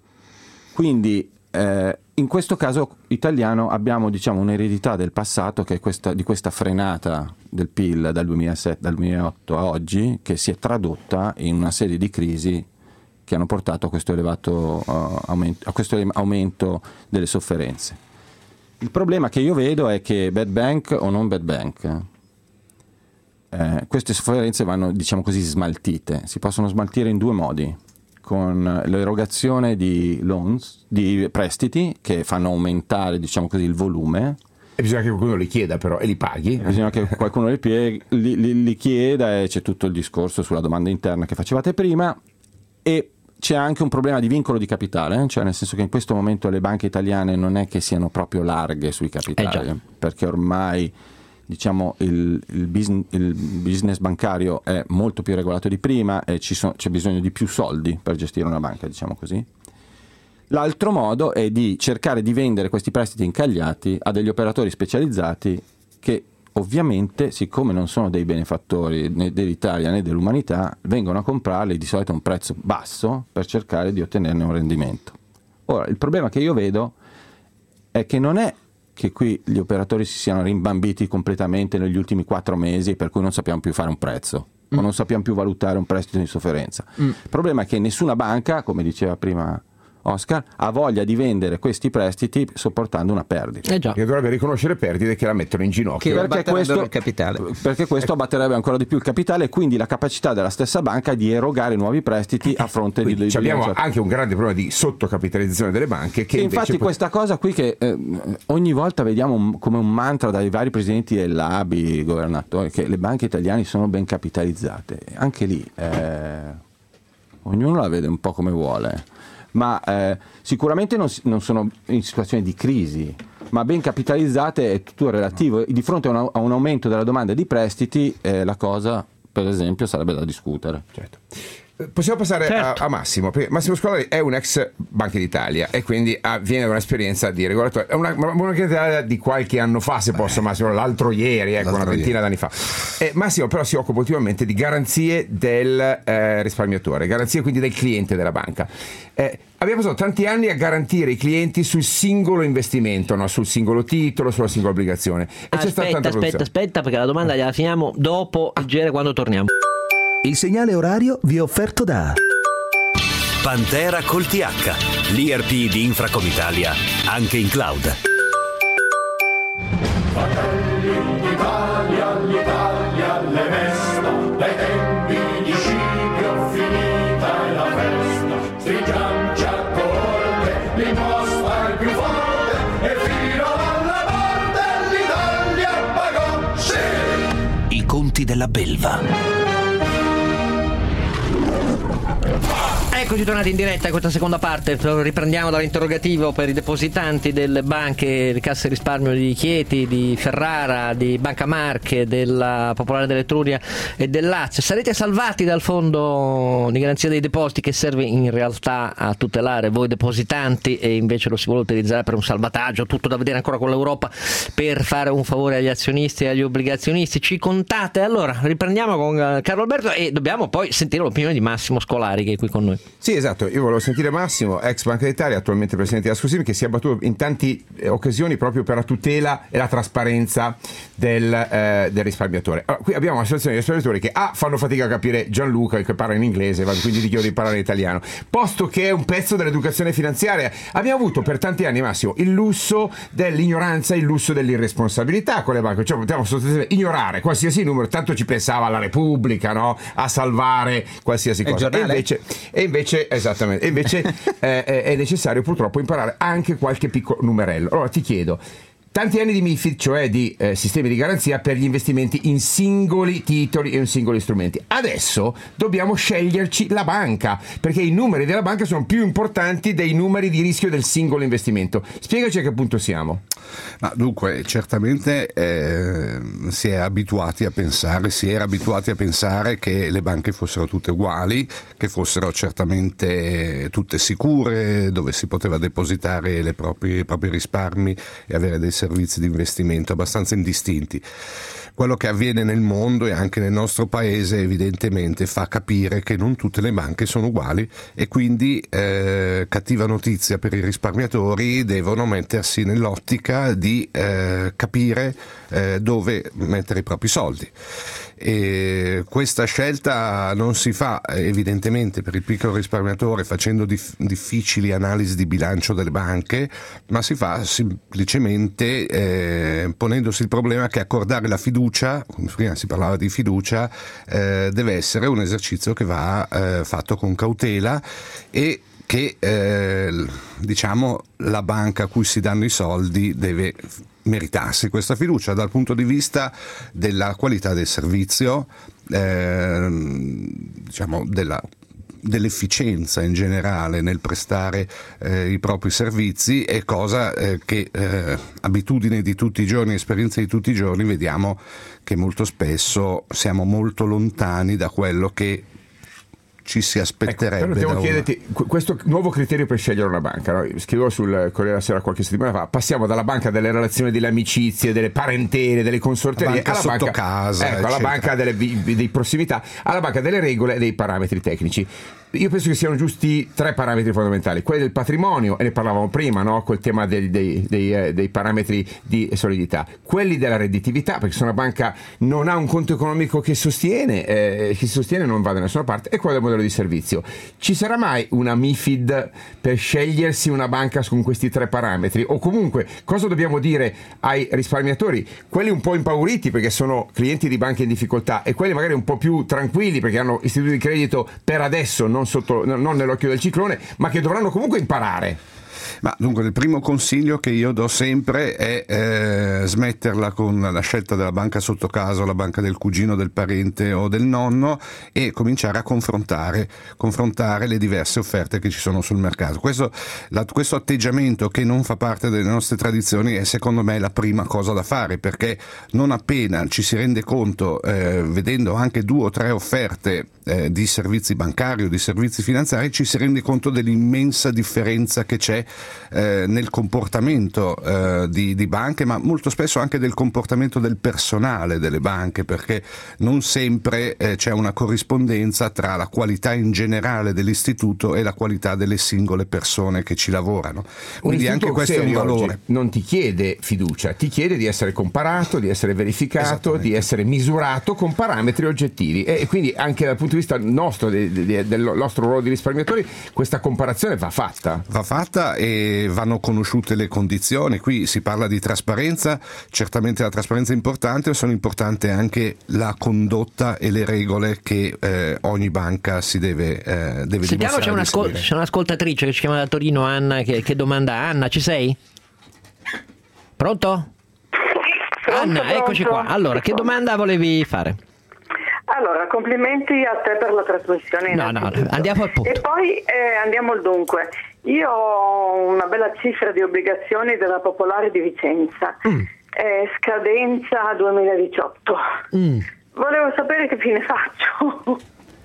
Quindi eh, in questo caso italiano abbiamo, diciamo, un'eredità del passato, che è questa, di questa frenata del P I L dal duemilasette, dal duemilaotto a oggi, che si è tradotta in una serie di crisi che hanno portato a questo elevato uh, aumento, a questo aumento delle sofferenze. Il problema che io vedo è che bad bank o non bad bank, eh, queste sofferenze vanno, diciamo così, smaltite. Si possono smaltire in due modi: con l'erogazione di loans, di prestiti che fanno aumentare, diciamo così, il volume. E bisogna che qualcuno li chieda però e li paghi. Bisogna che qualcuno li, pie- li, li, li chieda, e c'è tutto il discorso sulla domanda interna che facevate prima. E c'è anche un problema di vincolo di capitale, cioè nel senso che in questo momento le banche italiane non è che siano proprio larghe sui capitali, eh perché ormai, diciamo, il, il, business, il business bancario è molto più regolato di prima e ci sono, c'è bisogno di più soldi per gestire una banca, diciamo così. L'altro modo è di cercare di vendere questi prestiti incagliati a degli operatori specializzati che ovviamente, siccome non sono dei benefattori né dell'Italia né dell'umanità, vengono a comprarli di solito a un prezzo basso per cercare di ottenerne un rendimento. Ora, il problema che io vedo è che non è che qui gli operatori si siano rimbambiti completamente negli ultimi quattro mesi, per cui non sappiamo più fare un prezzo, mm. o non sappiamo più valutare un prestito in sofferenza. Mm. Il problema è che nessuna banca, come diceva prima Oscar, ha voglia di vendere questi prestiti sopportando una perdita. Eh già. Che dovrebbe riconoscere perdite che la mettono in ginocchio. Che perché questo, il capitale. perché questo abbatterebbe ancora di più il capitale e quindi la capacità della stessa banca di erogare nuovi prestiti a fronte quindi di... di abbiamo di anche un grande problema di sottocapitalizzazione delle banche. Che e infatti pot- questa cosa qui che eh, ogni volta vediamo un, come un mantra dai vari presidenti dell'A B I, governatori, che le banche italiane sono ben capitalizzate. Anche lì eh, ognuno la vede un po' come vuole. Ma eh, sicuramente non, non sono in situazioni di crisi, ma ben capitalizzate è tutto relativo. Di fronte a, una, a un aumento della domanda di prestiti, eh, la cosa, per esempio, sarebbe da discutere. Certo. Possiamo passare certo. a, a Massimo. Massimo Scolari è un ex Banca d'Italia e quindi ha, viene da un'esperienza di regolatore. È una Banca d'Italia di qualche anno fa, se posso, Massimo, l'altro ieri, ecco, l'altro una ventina ieri. d'anni fa. E Massimo però si occupa ultimamente di garanzie del eh, risparmiatore, garanzie quindi del cliente della banca. Eh, abbiamo passato tanti anni a garantire i clienti sul singolo investimento, no? Sul singolo titolo, sulla singola obbligazione. E aspetta, c'è stata tanta aspetta, aspetta, perché la domanda gliela finiamo dopo il genere, quando torniamo. Il segnale orario vi è offerto da Pantera col T H, l'I R P di Infracom Italia, anche in cloud. Fratelli d'Italia, l'Italia le mesta, dai tempi di Scipio finita è la festa, stringiamoci a corte, l'imposta è più forte, e fino alla morte l'Italia pagò, sì! I conti prodotti della Belva. Eccoci tornati in diretta in questa seconda parte. Riprendiamo dall'interrogativo per i depositanti delle banche, le casse risparmio di Chieti, di Ferrara, di Banca Marche, della Popolare dell'Etruria e del Lazio. Sarete salvati dal fondo di garanzia dei depositi, che serve in realtà a tutelare voi depositanti, e invece lo si vuole utilizzare per un salvataggio, tutto da vedere ancora con l'Europa, per fare un favore agli azionisti e agli obbligazionisti. Ci contate? Allora riprendiamo con Carlo Alberto e dobbiamo poi sentire l'opinione di Massimo Scolari, che è qui con noi. Sì, esatto, io volevo sentire Massimo, ex Banca d'Italia, attualmente presidente della Scusimi, che si è battuto in tante occasioni proprio per la tutela e la trasparenza del, eh, del risparmiatore. Allora, qui abbiamo una situazione di risparmiatori che A, fanno fatica a capire Gianluca, che parla in inglese, quindi ti chiedo di parlare in italiano, posto che è un pezzo dell'educazione finanziaria. Abbiamo avuto per tanti anni, Massimo, il lusso dell'ignoranza, il lusso dell'irresponsabilità con le banche, cioè potevamo sostanzialmente ignorare qualsiasi numero, tanto ci pensava la Repubblica, no? A salvare qualsiasi cosa. E invece, e invece esattamente, e invece eh, è necessario purtroppo imparare anche qualche piccolo numerello. Allora ti chiedo, tanti anni di MiFID, cioè di eh, sistemi di garanzia per gli investimenti in singoli titoli e in singoli strumenti. Adesso dobbiamo sceglierci la banca, perché i numeri della banca sono più importanti dei numeri di rischio del singolo investimento. Spiegaci a che punto siamo. Ma dunque, certamente eh, si è abituati a pensare, si era abituati a pensare che le banche fossero tutte uguali, che fossero certamente tutte sicure, dove si poteva depositare le proprie, i propri risparmi e avere dei servizi di investimento abbastanza indistinti. Quello che avviene nel mondo e anche nel nostro paese evidentemente fa capire che non tutte le banche sono uguali, e quindi eh, cattiva notizia per i risparmiatori, devono mettersi nell'ottica di eh, capire eh, dove mettere i propri soldi. E questa scelta non si fa evidentemente per il piccolo risparmiatore facendo dif- difficili analisi di bilancio delle banche, ma si fa semplicemente eh, ponendosi il problema che accordare la fiducia, come prima si parlava di fiducia, eh, deve essere un esercizio che va eh, fatto con cautela, e che eh, diciamo la banca a cui si danno i soldi deve meritarsi questa fiducia dal punto di vista della qualità del servizio, eh, diciamo della dell'efficienza in generale nel prestare eh, i propri servizi, è cosa eh, che eh, abitudine di tutti i giorni, esperienza di tutti i giorni, vediamo che molto spesso siamo molto lontani da quello che ci si aspetterebbe. Ecco, però devo chiederti, una... questo nuovo criterio per scegliere una banca, no? Scrivevo sul Corriere della Sera qualche settimana fa, passiamo dalla banca delle relazioni, delle amicizie, delle parentele, delle consorterie, alla banca sotto casa, ecco, alla banca delle, di prossimità, alla banca delle regole e dei parametri tecnici. Io penso che siano giusti tre parametri fondamentali: quelli del patrimonio, e ne parlavamo prima, no? Col tema dei, dei, dei, eh, dei parametri di solidità, quelli della redditività, perché se una banca non ha un conto economico che sostiene, eh, che si sostiene non va da nessuna parte, e quello del modello di servizio. Ci sarà mai una MiFID per scegliersi una banca con questi tre parametri? O comunque, cosa dobbiamo dire ai risparmiatori, quelli un po' impauriti perché sono clienti di banche in difficoltà, e quelli magari un po' più tranquilli perché hanno istituti di credito per adesso, non sotto, non nell'occhio del ciclone, ma che dovranno comunque imparare? Ma dunque, il primo consiglio che io do sempre è eh, smetterla con la scelta della banca sotto casa, o la banca del cugino, del parente o del nonno, e cominciare a confrontare confrontare le diverse offerte che ci sono sul mercato. Questo, la, questo atteggiamento, che non fa parte delle nostre tradizioni, è secondo me la prima cosa da fare, perché non appena ci si rende conto, eh, vedendo anche due o tre offerte eh, di servizi bancari o di servizi finanziari, ci si rende conto dell'immensa differenza che c'è Eh, nel comportamento eh, di, di banche, ma molto spesso anche del comportamento del personale delle banche, perché non sempre eh, c'è una corrispondenza tra la qualità in generale dell'istituto e la qualità delle singole persone che ci lavorano. Quindi anche questo è un valore. Non ti chiede fiducia, ti chiede di essere comparato, di essere verificato, di essere misurato con parametri oggettivi, e quindi anche dal punto di vista nostro, de, de, de, del nostro ruolo di risparmiatori, questa comparazione va fatta. Va fatta e vanno conosciute le condizioni. Qui si parla di trasparenza, certamente la trasparenza è importante, ma sono importante anche la condotta e le regole che eh, ogni banca si deve, eh, deve Sentiamo, dimostrare. c'è, un'ascol- c'è un'ascoltatrice che si chiama da Torino, Anna, che, che domanda. Anna, ci sei? Pronto? Pronto, Anna, pronto. eccoci qua. Allora, che domanda volevi fare? Allora, complimenti a te per la trasmissione. No, no, andiamo al punto. E poi eh, andiamo al dunque. Io ho una bella cifra di obbligazioni della Popolare di Vicenza, mm. eh, scadenza duemiladiciotto. Mm. Volevo sapere che fine faccio.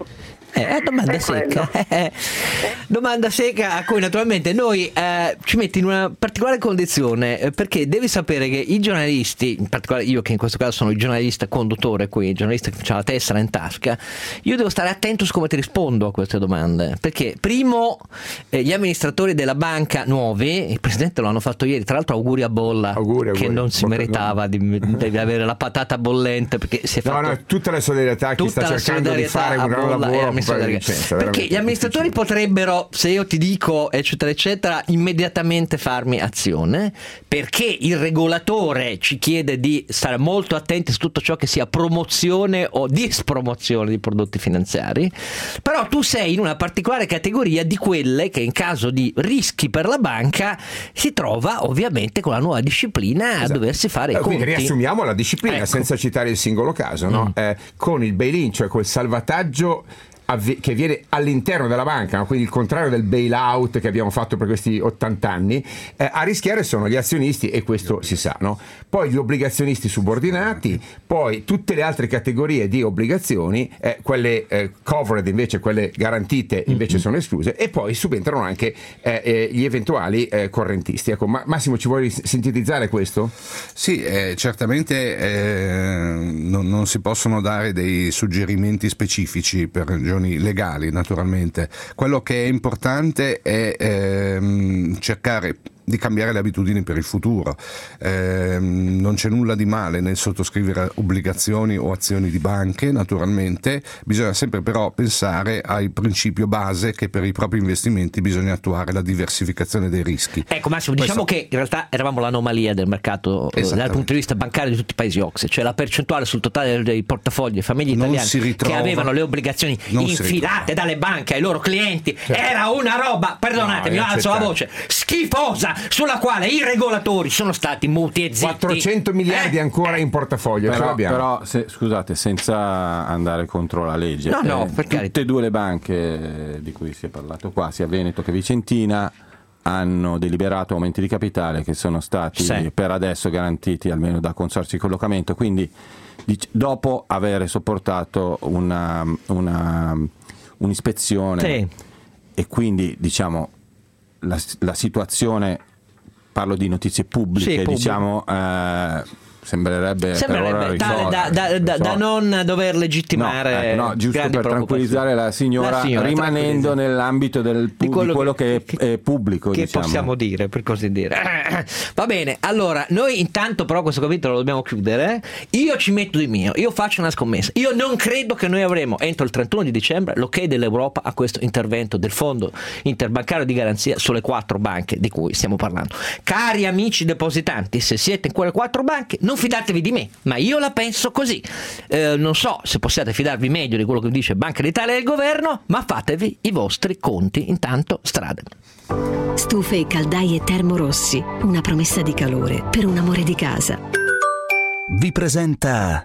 Eh, domanda secca, eh, domanda secca a cui naturalmente noi eh, ci metti in una particolare condizione, eh, perché devi sapere che i giornalisti, in particolare io che in questo caso sono il giornalista conduttore qui, il giornalista che ha la tessera in tasca, io devo stare attento su come ti rispondo a queste domande, perché primo eh, gli amministratori della banca nuovi, il presidente lo hanno fatto ieri, tra l'altro auguri a Bolla, auguri, auguri. Che non si meritava di, di avere la patata bollente, perché si è fatto no, no, tutta la solidarietà a chi sta cercando di fare un gran lavoro. Vicenza, perché gli amministratori potrebbero, se io ti dico eccetera eccetera, immediatamente farmi azione, perché il regolatore ci chiede di stare molto attenti su tutto ciò che sia promozione o dispromozione di prodotti finanziari, però tu sei in una particolare categoria di quelle che in caso di rischi per la banca si trova ovviamente con la nuova disciplina a esatto. doversi fare i conti. Quindi riassumiamo la disciplina, ecco. senza citare il singolo caso, no? mm. eh, con il bail-in, cioè col salvataggio che viene all'interno della banca, no? Quindi il contrario del bail-out che abbiamo fatto per questi ottanta anni, eh, a rischiare sono gli azionisti, e questo si sa, no? Poi gli obbligazionisti subordinati, poi tutte le altre categorie di obbligazioni, eh, quelle eh, covered invece, quelle garantite invece mm-hmm. sono escluse, e poi subentrano anche eh, eh, gli eventuali eh, correntisti. Ecco, ma, Massimo, ci vuoi sintetizzare questo? Sì, eh, certamente eh, non, non si possono dare dei suggerimenti specifici per ragioni legali, naturalmente. Quello che è importante è ehm, cercare di cambiare le abitudini per il futuro. Eh, non c'è nulla di male nel sottoscrivere obbligazioni o azioni di banche, naturalmente bisogna sempre però pensare al principio base che per i propri investimenti bisogna attuare la diversificazione dei rischi. Ecco Massimo, Questo... diciamo che in realtà eravamo l'anomalia del mercato dal punto di vista bancario di tutti i paesi O C S E, cioè la percentuale sul totale dei portafogli famiglie italiane ritrova, che avevano le obbligazioni infilate dalle banche ai loro clienti, certo. era una roba, perdonatemi, no, alzo la voce, schifosa, sulla quale i regolatori sono stati muti e zitti. quattrocento miliardi eh? ancora in portafoglio, però, ce l'abbiamo. però se, scusate, senza andare contro la legge, no, no, eh, tutte e due le banche di cui si è parlato qua, sia Veneto che Vicentina, hanno deliberato aumenti di capitale che sono stati sì. per adesso garantiti almeno da consorzi di collocamento, quindi dopo aver sopportato una, una un'ispezione sì. e quindi diciamo la, la situazione, parlo di notizie pubbliche, sì, diciamo eh, sembrerebbe, sembrerebbe per ora tale da, da, da, da non dover legittimare, no, ecco, no, giusto per tranquillizzare la signora, la signora rimanendo nell'ambito del, di, quello di quello che, che è pubblico, che diciamo. possiamo dire, per così dire. Va bene, allora noi intanto però questo capitolo lo dobbiamo chiudere. Io ci metto di mio, io faccio una scommessa, io non credo che noi avremo entro il trentuno di dicembre l'ok dell'Europa a questo intervento del fondo interbancario di garanzia sulle quattro banche di cui stiamo parlando. Cari amici depositanti, se siete in quelle quattro banche non fidatevi di me, ma io la penso così. Eh, non so se possiate fidarvi meglio di quello che dice Banca d'Italia e il governo, ma fatevi i vostri conti intanto strade. Stufe e caldaie Termorossi, una promessa di calore per un amore di casa. Vi presenta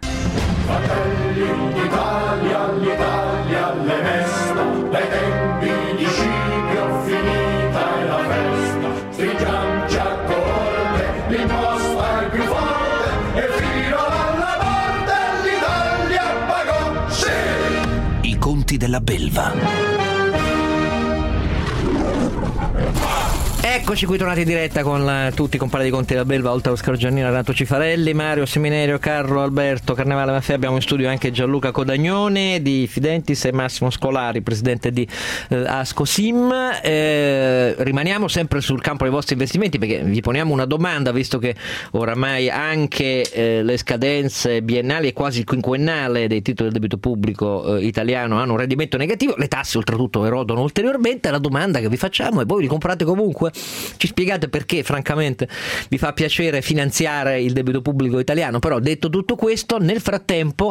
Fratelli d'Italia, l'Italia le mesta, dai tempi di Scipio finita è la festa, stringiamoci a corte, l'imposta è più forte e fino alla morte l'Italia pagò, sì! I conti della belva. Eccoci qui tornati in diretta con eh, tutti i compari di Conti della Belva, oltre a Oscar Giannino, Renato Cifarelli, Mario Seminerio, Carlo Alberto Carnevale Maffè. Abbiamo in studio anche Gianluca Codagnone di Fidentis e Massimo Scolari, presidente di eh, Ascosim. Eh, rimaniamo sempre sul campo dei vostri investimenti, perché vi poniamo una domanda, visto che oramai anche eh, le scadenze biennali e quasi il quinquennale dei titoli del debito pubblico eh, italiano hanno un rendimento negativo, le tasse oltretutto erodono ulteriormente. La domanda che vi facciamo è: voi li comprate comunque? ci spiegate perché francamente vi fa piacere finanziare il debito pubblico italiano. Però detto tutto questo, nel frattempo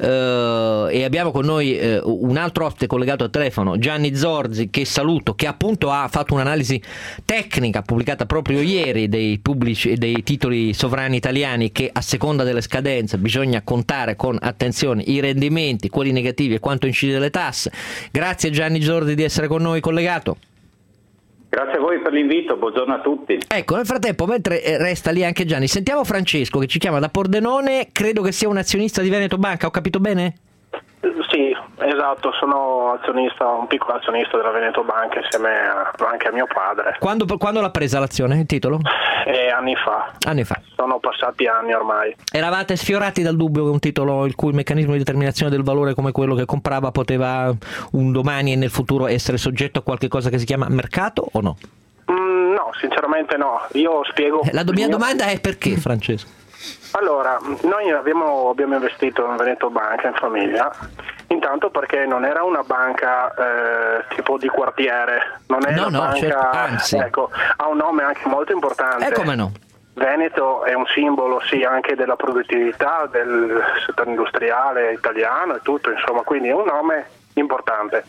eh, e abbiamo con noi eh, un altro ospite collegato al telefono, Gianni Zorzi, che saluto, che appunto ha fatto un'analisi tecnica pubblicata proprio ieri dei pubblici dei titoli sovrani italiani, che a seconda delle scadenze bisogna contare con attenzione i rendimenti, quelli negativi e quanto incide le tasse. Grazie Gianni Zorzi di essere con noi collegato. Grazie a voi per l'invito, buongiorno a tutti. Ecco, nel frattempo, mentre resta lì anche Gianni, sentiamo Francesco che ci chiama da Pordenone, credo che sia un azionista di Veneto Banca, ho capito bene? Sì, esatto, sono azionista, un piccolo azionista della Veneto Banca insieme a, anche a mio padre. Quando, quando l'ha presa l'azione, il titolo? Eh, anni fa. Anni fa. Sono passati anni ormai. Eravate sfiorati dal dubbio che un titolo il cui meccanismo di determinazione del valore come quello che comprava poteva un domani e nel futuro essere soggetto a qualche cosa che si chiama mercato o no? Mm, no, sinceramente no. Io spiego. La do- mia domanda è perché, Francesco? Allora, noi abbiamo, abbiamo investito in Veneto Banca in famiglia, intanto perché non era una banca eh, tipo di quartiere, non è no, una no, banca, certo. Anzi. Ecco, ha un nome anche molto importante. E come no? Veneto è un simbolo sì anche della produttività del settore industriale italiano e tutto, insomma, quindi è un nome importante.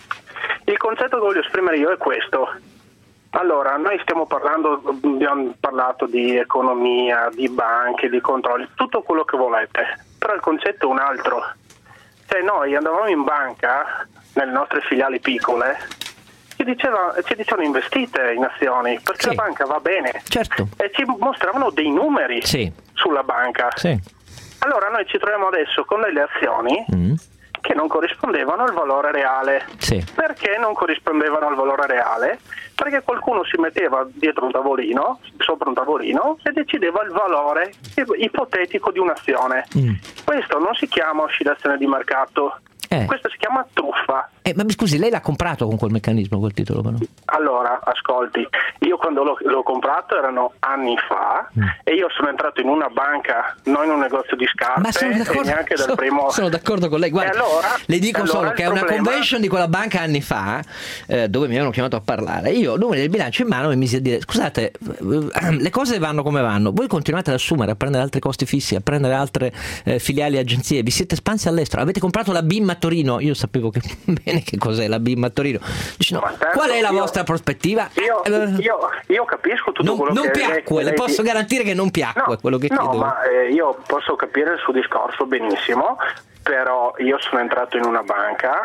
Il concetto che voglio esprimere io è questo. Allora, noi stiamo parlando, abbiamo parlato di economia, di banche, di controlli, tutto quello che volete, però il concetto è un altro. Cioè noi andavamo in banca, nelle nostre filiali piccole, ci, diceva, ci dicevano investite in azioni, perché sì, la banca va bene, certo, e ci mostravano dei numeri sì, sulla banca. Sì. Allora noi ci troviamo adesso con delle azioni mm. che non corrispondevano al valore reale. Sì. Perché non corrispondevano al valore reale? Perché qualcuno si metteva dietro un tavolino, sopra un tavolino, e decideva il valore ipotetico di un'azione. Mm. Questo non si chiama oscillazione di mercato, eh. questo si chiama truffa. Eh, ma mi scusi, lei l'ha comprato con quel meccanismo, quel titolo? Però? Allora, ascolti, io quando l'ho, l'ho comprato erano anni fa mm. e io sono entrato in una banca, non in un negozio di scarpe, ma sono e neanche sono, dal primo... Sono d'accordo con lei, guarda, allora, le dico allora solo che è una problema... convention di quella banca anni fa, eh, dove mi avevano chiamato a parlare, io numeri del bilancio in mano mi misi a dire, scusate, le cose vanno come vanno, voi continuate ad assumere, a prendere altri costi fissi, a prendere altre eh, filiali agenzie, vi siete espansi all'estero, avete comprato la B I M a Torino, io sapevo che bene che cos'è la B I M a Torino. Dici, no, certo, qual è la io, vostra prospettiva? Io, io, io capisco tutto non, quello non che piacque, lei, le posso lei... garantire che non piacque no, quello che no, chiedevo. ma eh, io posso capire il suo discorso benissimo, però io sono entrato in una banca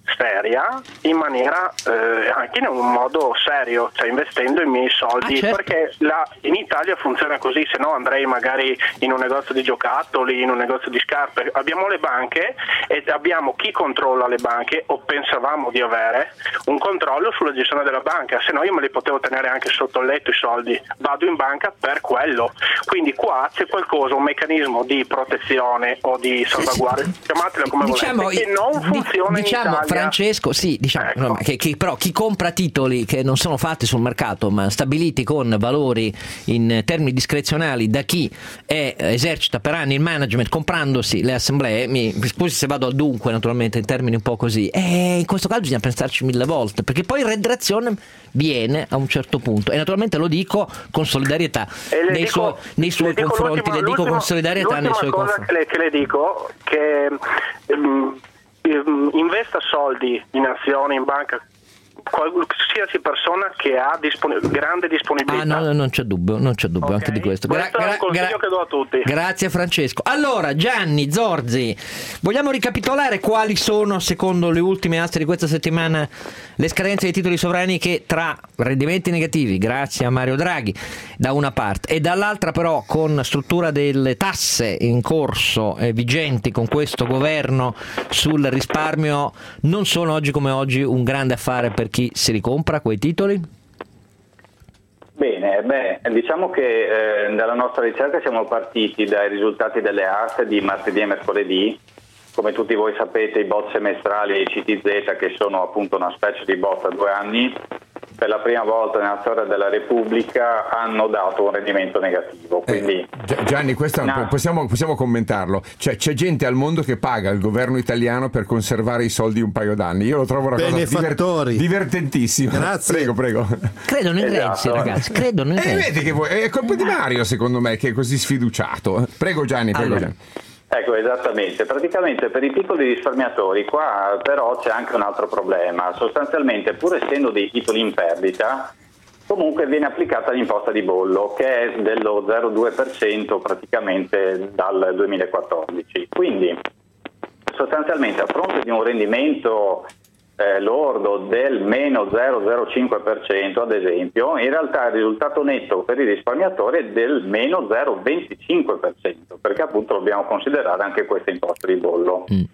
seria in maniera eh, anche in un modo serio, cioè investendo i miei soldi, ah, certo. perché la, in Italia funziona così, se no andrei magari in un negozio di giocattoli, in un negozio di scarpe. Abbiamo le banche e abbiamo chi controlla le banche, o pensavamo di avere un controllo sulla gestione della banca, se no io me li potevo tenere anche sotto il letto i soldi, vado in banca per quello, quindi qua c'è qualcosa, un meccanismo di protezione o di salvaguardia, chiamatela come diciamo, volete, che non funziona diciamo, in Italia. Francesco, sì, diciamo, ecco. no, ma che, che, però chi compra titoli che non sono fatti sul mercato ma stabiliti con valori in termini discrezionali da chi è, esercita per anni il management comprandosi le assemblee, mi, mi scusi se vado al dunque naturalmente in termini un po' così, e in questo caso bisogna pensarci mille volte, perché poi redrazione viene a un certo punto, e naturalmente lo dico con solidarietà nei, dico, suo, nei suoi le confronti, le dico con solidarietà nei suoi cosa confronti. Che le, che le dico che um, investa soldi in azioni, in banca, qualsiasi persona che ha dispon- grande disponibilità. Ah no, no, non c'è dubbio, non c'è dubbio okay. anche di questo. Gra- questo è un consiglio gra- che do a tutti. Grazie Francesco. Allora, Gianni Zorzi, vogliamo ricapitolare quali sono, secondo le ultime aste di questa settimana, le scadenze dei titoli sovrani che tra rendimenti negativi, grazie a Mario Draghi, da una parte, e dall'altra però con struttura delle tasse in corso eh, vigenti con questo governo sul risparmio, non sono oggi come oggi un grande affare per chi si ricompra quei titoli? Bene, beh, diciamo che eh, dalla nostra ricerca siamo partiti dai risultati delle aste di martedì e mercoledì. Come tutti voi sapete, i bot semestrali e i C T Z, che sono appunto una specie di bot a due anni, per la prima volta nella storia della Repubblica hanno dato un rendimento negativo. Quindi, eh, Gianni, questo no. possiamo, possiamo commentarlo. Cioè, c'è gente al mondo che paga il governo italiano per conservare i soldi un paio d'anni. Io lo trovo una cosa diver- divertentissima. Grazie. Prego, prego. Credono in Renzi, Esatto. ragazzi. Credono in Eh, Renzi. vedi che vuoi- è colpa di Mario, secondo me, che è così sfiduciato. Prego, Gianni, prego, Allora. Gianni. Ecco, esattamente. Praticamente per i piccoli risparmiatori qua però c'è anche un altro problema. Sostanzialmente, pur essendo dei titoli in perdita, comunque viene applicata l'imposta di bollo, che è dello zero virgola due per cento praticamente dal duemilaquattordici. Quindi sostanzialmente a fronte di un rendimento eh, lordo del meno zero virgola zero cinque per cento, ad esempio, in realtà il risultato netto per i risparmiatori è del meno zero virgola venticinque per cento, perché appunto dobbiamo considerare anche questa imposta di bollo. Mm.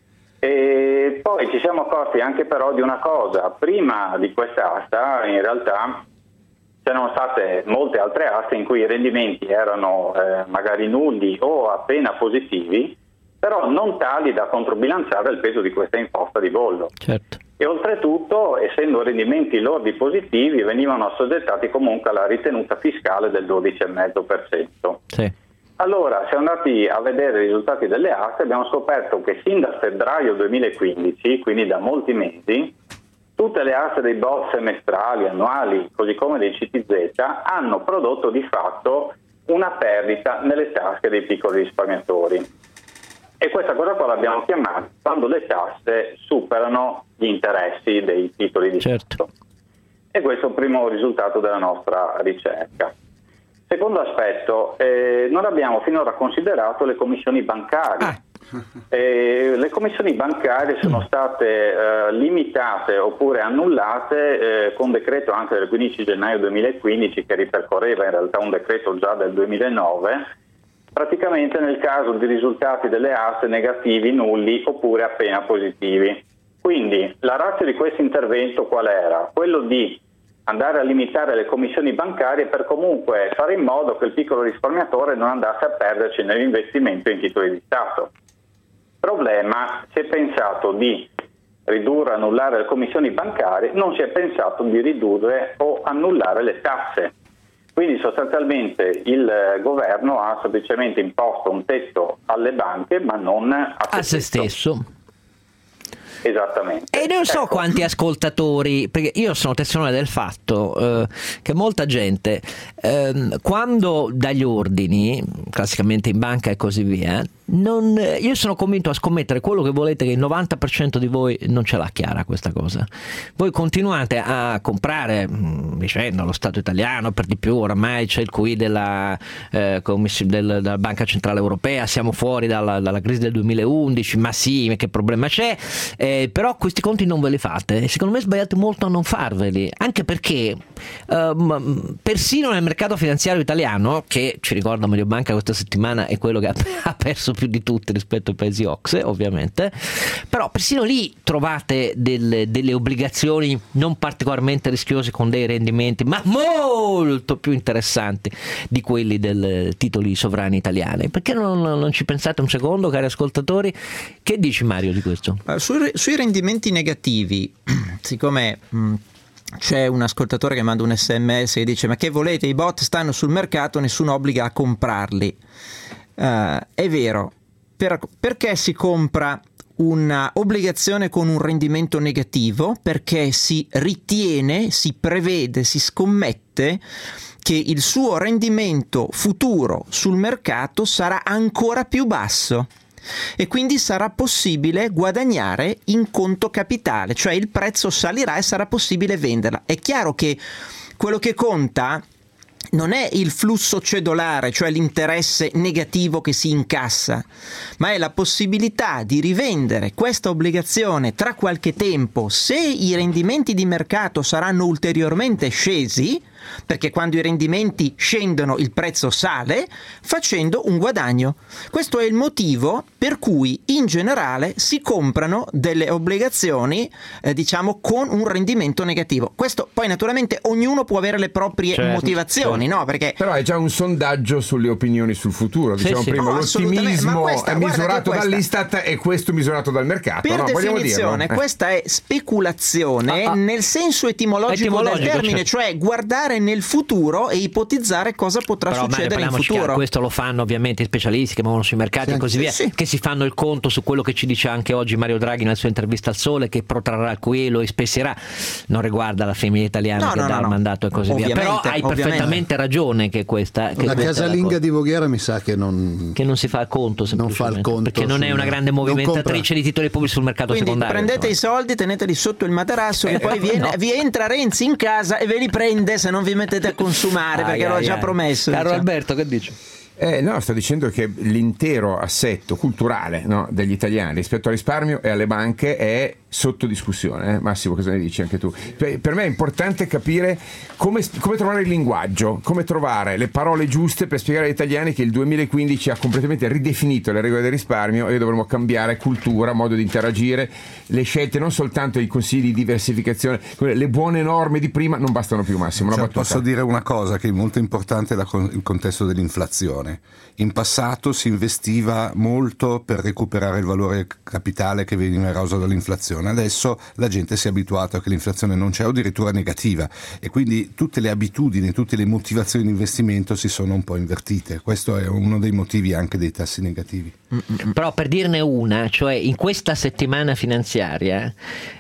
E poi ci siamo accorti anche però di una cosa: prima di questa asta in realtà c'erano state molte altre aste in cui i rendimenti erano eh, magari nulli o appena positivi, però non tali da controbilanciare il peso di questa imposta di bollo. Certo. E oltretutto, essendo rendimenti lordi positivi, venivano assoggettati comunque alla ritenuta fiscale del dodici virgola cinque per cento. Sì. Allora, siamo andati a vedere i risultati delle aste e abbiamo scoperto che sin da febbraio duemilaquindici, quindi da molti mesi, tutte le aste dei B O T semestrali, annuali, così come dei C T Z, hanno prodotto di fatto una perdita nelle tasche dei piccoli risparmiatori. E questa cosa qua l'abbiamo chiamata quando le tasse superano gli interessi dei titoli di certo. Stato. E questo è il primo risultato della nostra ricerca. Secondo aspetto, eh, non abbiamo finora considerato le commissioni bancarie. Ah. Eh, le commissioni bancarie sono state eh, limitate oppure annullate eh, con decreto anche del quindici gennaio duemilaquindici, che ripercorreva in realtà un decreto già del duemilanove, praticamente nel caso di risultati delle aste negativi, nulli oppure appena positivi. Quindi la ratio di questo intervento qual era? Quello di andare a limitare le commissioni bancarie per comunque fare in modo che il piccolo risparmiatore non andasse a perderci nell'investimento in titoli di Stato. Problema: si è pensato di ridurre, annullare le commissioni bancarie, non si è pensato di ridurre o annullare le tasse. Quindi sostanzialmente il governo ha semplicemente imposto un tetto alle banche, ma non a se, a se stesso. Esattamente. E non so ecco. quanti ascoltatori, perché io sono testimone del fatto eh, che molta gente eh, quando dà gli ordini, classicamente in banca e così via, non, io sono convinto a scommettere quello che volete che il novanta per cento di voi non ce l'ha chiara questa cosa. Voi continuate a comprare dicendo lo Stato italiano, per di più oramai c'è il Q I della, eh, commissione del, della Banca Centrale Europea, siamo fuori dalla, dalla crisi del duemilaundici, ma sì, che problema c'è? Eh, però questi conti non ve li fate, secondo me sbagliate molto a non farveli, anche perché um, persino nel mercato finanziario italiano, che ci ricorda Mediobanca questa settimana, è quello che ha, ha perso più di tutti rispetto ai paesi O C S E ovviamente, però persino lì trovate delle, delle obbligazioni non particolarmente rischiose con dei rendimenti ma molto più interessanti di quelli dei titoli sovrani italiani. Perché non, non ci pensate un secondo, cari ascoltatori? Che dici, Mario, di questo? Sui, sui rendimenti negativi, siccome mh, c'è un ascoltatore che manda un sms e dice: ma che volete, i bot stanno sul mercato, nessuno obbliga a comprarli. Uh, è vero, per, perché si compra una obbligazione con un rendimento negativo? Perché si ritiene, si prevede, si scommette che il suo rendimento futuro sul mercato sarà ancora più basso e quindi sarà possibile guadagnare in conto capitale, cioè il prezzo salirà e sarà possibile venderla. È chiaro che quello che conta non è il flusso cedolare, cioè l'interesse negativo che si incassa, ma è la possibilità di rivendere questa obbligazione tra qualche tempo se i rendimenti di mercato saranno ulteriormente scesi, perché quando i rendimenti scendono il prezzo sale, facendo un guadagno. Questo è il motivo per cui in generale si comprano delle obbligazioni eh, diciamo con un rendimento negativo. Questo poi naturalmente ognuno può avere le proprie certo, motivazioni, certo. no? Perché però è già un sondaggio sulle opinioni sul futuro, sì, diciamo sì. prima, No, l'ottimismo questa, è misurato questa, dall'Istat e questo misurato dal mercato, per no? definizione dirlo. questa è speculazione ah, ah. nel senso etimologico, Etimologico, del termine, certo. cioè guardare nel futuro e ipotizzare cosa potrà Però, succedere in futuro. Chiaro, questo lo fanno ovviamente i specialisti che muovono sui mercati sì, e così sì, via, sì. che si fanno il conto su quello che ci dice anche oggi Mario Draghi nella sua intervista al Sole, che protrarrà il quello e spesserà. Non riguarda la famiglia italiana no, che no, dà no, il no. mandato e così via. Però hai ovviamente. perfettamente ragione che questa che la questa casalinga di Voghera mi sa che non, che non si fa il conto, non fa il conto perché non è una grande movimentatrice di titoli pubblici sul mercato Quindi secondario. prendete insomma. i soldi, teneteli sotto il materasso e Eh, poi viene, no. vi entra Renzi in casa e ve li prende se non vi mettete a consumare, perché Ai, l'ho ai, già ai. promesso. Caro diciamo. Alberto, che dici? Eh, no, sto dicendo che l'intero assetto culturale, no, degli italiani rispetto al risparmio e alle banche è sotto discussione. Eh? Massimo, cosa ne dici anche tu? Per me è importante capire come, come trovare il linguaggio, come trovare le parole giuste per spiegare agli italiani che il duemilaquindici ha completamente ridefinito le regole del risparmio e dovremmo cambiare cultura, modo di interagire, le scelte, non soltanto i consigli di diversificazione, le buone norme di prima non bastano più, Massimo. Cioè, posso dire una cosa che è molto importante, la, il contesto dell'inflazione. In passato si investiva molto per recuperare il valore capitale che veniva eroso dall'inflazione, adesso la gente si è abituata a che l'inflazione non c'è o addirittura negativa e quindi tutte le abitudini, tutte le motivazioni di investimento si sono un po' invertite. Questo è uno dei motivi anche dei tassi negativi. Però per dirne una, cioè in questa settimana finanziaria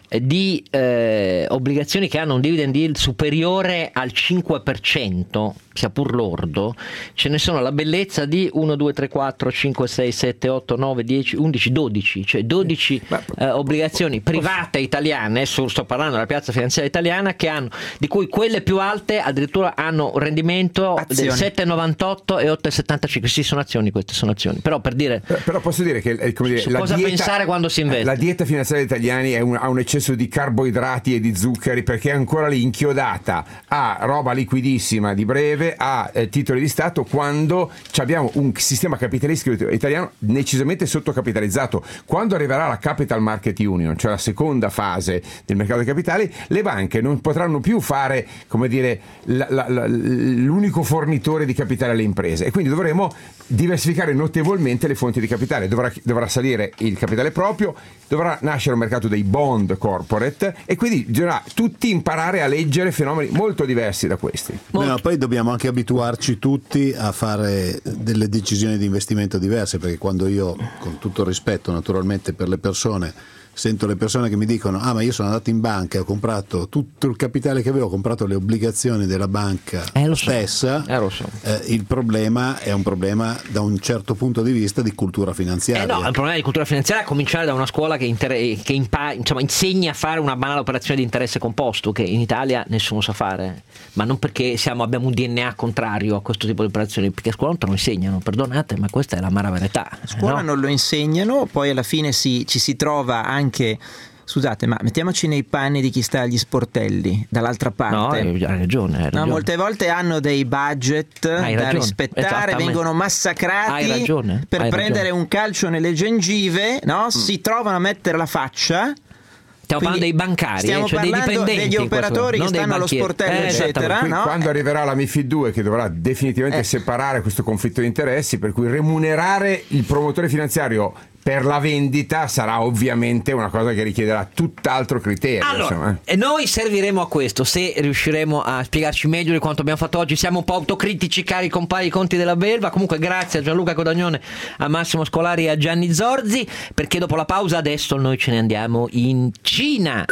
di eh, obbligazioni che hanno un dividend yield superiore al cinque per cento, sia pur lordo, ce ne sono la bellezza di uno, due, tre, quattro, cinque, sei, sette, otto, nove, dieci, undici, dodici, cioè dodici eh, obbligazioni private italiane, sto parlando della piazza finanziaria italiana, che hanno, di cui quelle più alte addirittura hanno un rendimento Azioni. del sette virgola novantotto e otto virgola settantacinque. Sì, sono azioni, queste sono azioni, però per dire, Però, però posso dire che eh, come dire, su la cosa dieta, pensare quando si investe. La dieta finanziaria degli italiani è un, ha un eccesso di carboidrati e di zuccheri perché è ancora lì inchiodata a roba liquidissima di breve, a eh, titoli di Stato, quando abbiamo un sistema capitalistico italiano decisamente sottocapitalizzato. Quando arriverà la Capital Market Union, cioè la seconda fase del mercato dei capitali, le banche non potranno più fare, come dire, la, la, la, l'unico fornitore di capitale alle imprese e quindi dovremo diversificare notevolmente le fonti di capitale. Dovrà, dovrà salire il capitale proprio, dovrà nascere un mercato dei bond corporate e quindi bisognerà tutti imparare a leggere fenomeni molto diversi da questi. Beh, ma poi dobbiamo anche abituarci tutti a fare delle decisioni di investimento diverse, perché quando io, con tutto il rispetto naturalmente per le persone, sento le persone che mi dicono ah ma io sono andato in banca e ho comprato tutto il capitale che avevo, ho comprato le obbligazioni della banca eh, lo so. stessa, eh, lo so. eh, il problema è un problema da un certo punto di vista di cultura finanziaria. Eh no, è un problema di cultura finanziaria, a cominciare da una scuola che, inter- che impa- insomma, insegna a fare una banale operazione di interesse composto, che in Italia nessuno sa fare, ma non perché siamo, abbiamo un D N A contrario a questo tipo di operazioni, perché a scuola non te lo insegnano, perdonate, ma questa è l'amara verità. A scuola no? non lo insegnano, poi alla fine si, ci si trova anche, scusate, ma mettiamoci nei panni di chi sta agli sportelli dall'altra parte. No, hai ragione, hai ragione. No, molte volte hanno dei budget Hai da ragione, rispettare, esattamente. vengono massacrati Hai ragione, per hai prendere ragione. un calcio nelle gengive, no? Si trovano a mettere la faccia. Stiamo parlando dei Quindi bancari, stiamo cioè dei parlando dipendenti, degli operatori questo, che non stanno allo dei banchieri. sportello, Eh, eccetera. Quindi No? quando arriverà la MiFID due, che dovrà definitivamente Eh. separare questo conflitto di interessi, per cui remunerare il promotore finanziario per la vendita sarà ovviamente una cosa che richiederà tutt'altro criterio. Allora, insomma. e noi serviremo a questo, se riusciremo a spiegarci meglio di quanto abbiamo fatto oggi. Siamo un po' autocritici, cari compari i conti della belva. Comunque grazie a Gianluca Codagnone, a Massimo Scolari e a Gianni Zorzi, perché dopo la pausa adesso noi ce ne andiamo in Cina.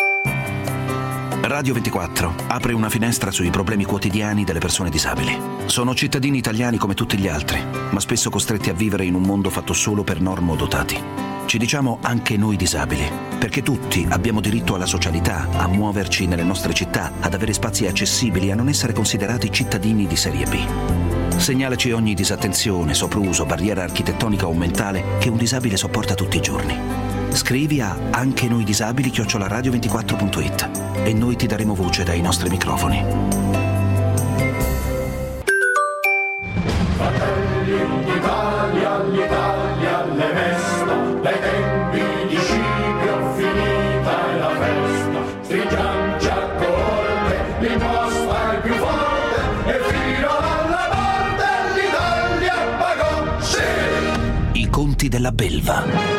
Radio ventiquattro apre una finestra sui problemi quotidiani delle persone disabili. Sono cittadini italiani come tutti gli altri, ma spesso costretti a vivere in un mondo fatto solo per normodotati. Ci diciamo anche noi disabili, perché tutti abbiamo diritto alla socialità, a muoverci nelle nostre città, ad avere spazi accessibili, a non essere considerati cittadini di serie B. Segnalaci ogni disattenzione, sopruso, barriera architettonica o mentale che un disabile sopporta tutti i giorni. Scrivi a anche noi disabili chiocciola radio ventiquattro punto it e noi ti daremo voce dai nostri microfoni. Fratelli d'Italia, l'Italia le mesta, dai tempi di Scipio finita è la festa. Stringiamoci a corte, l'imposta è più forte e fino alla morte l'Italia pagò, sì! I conti della belva.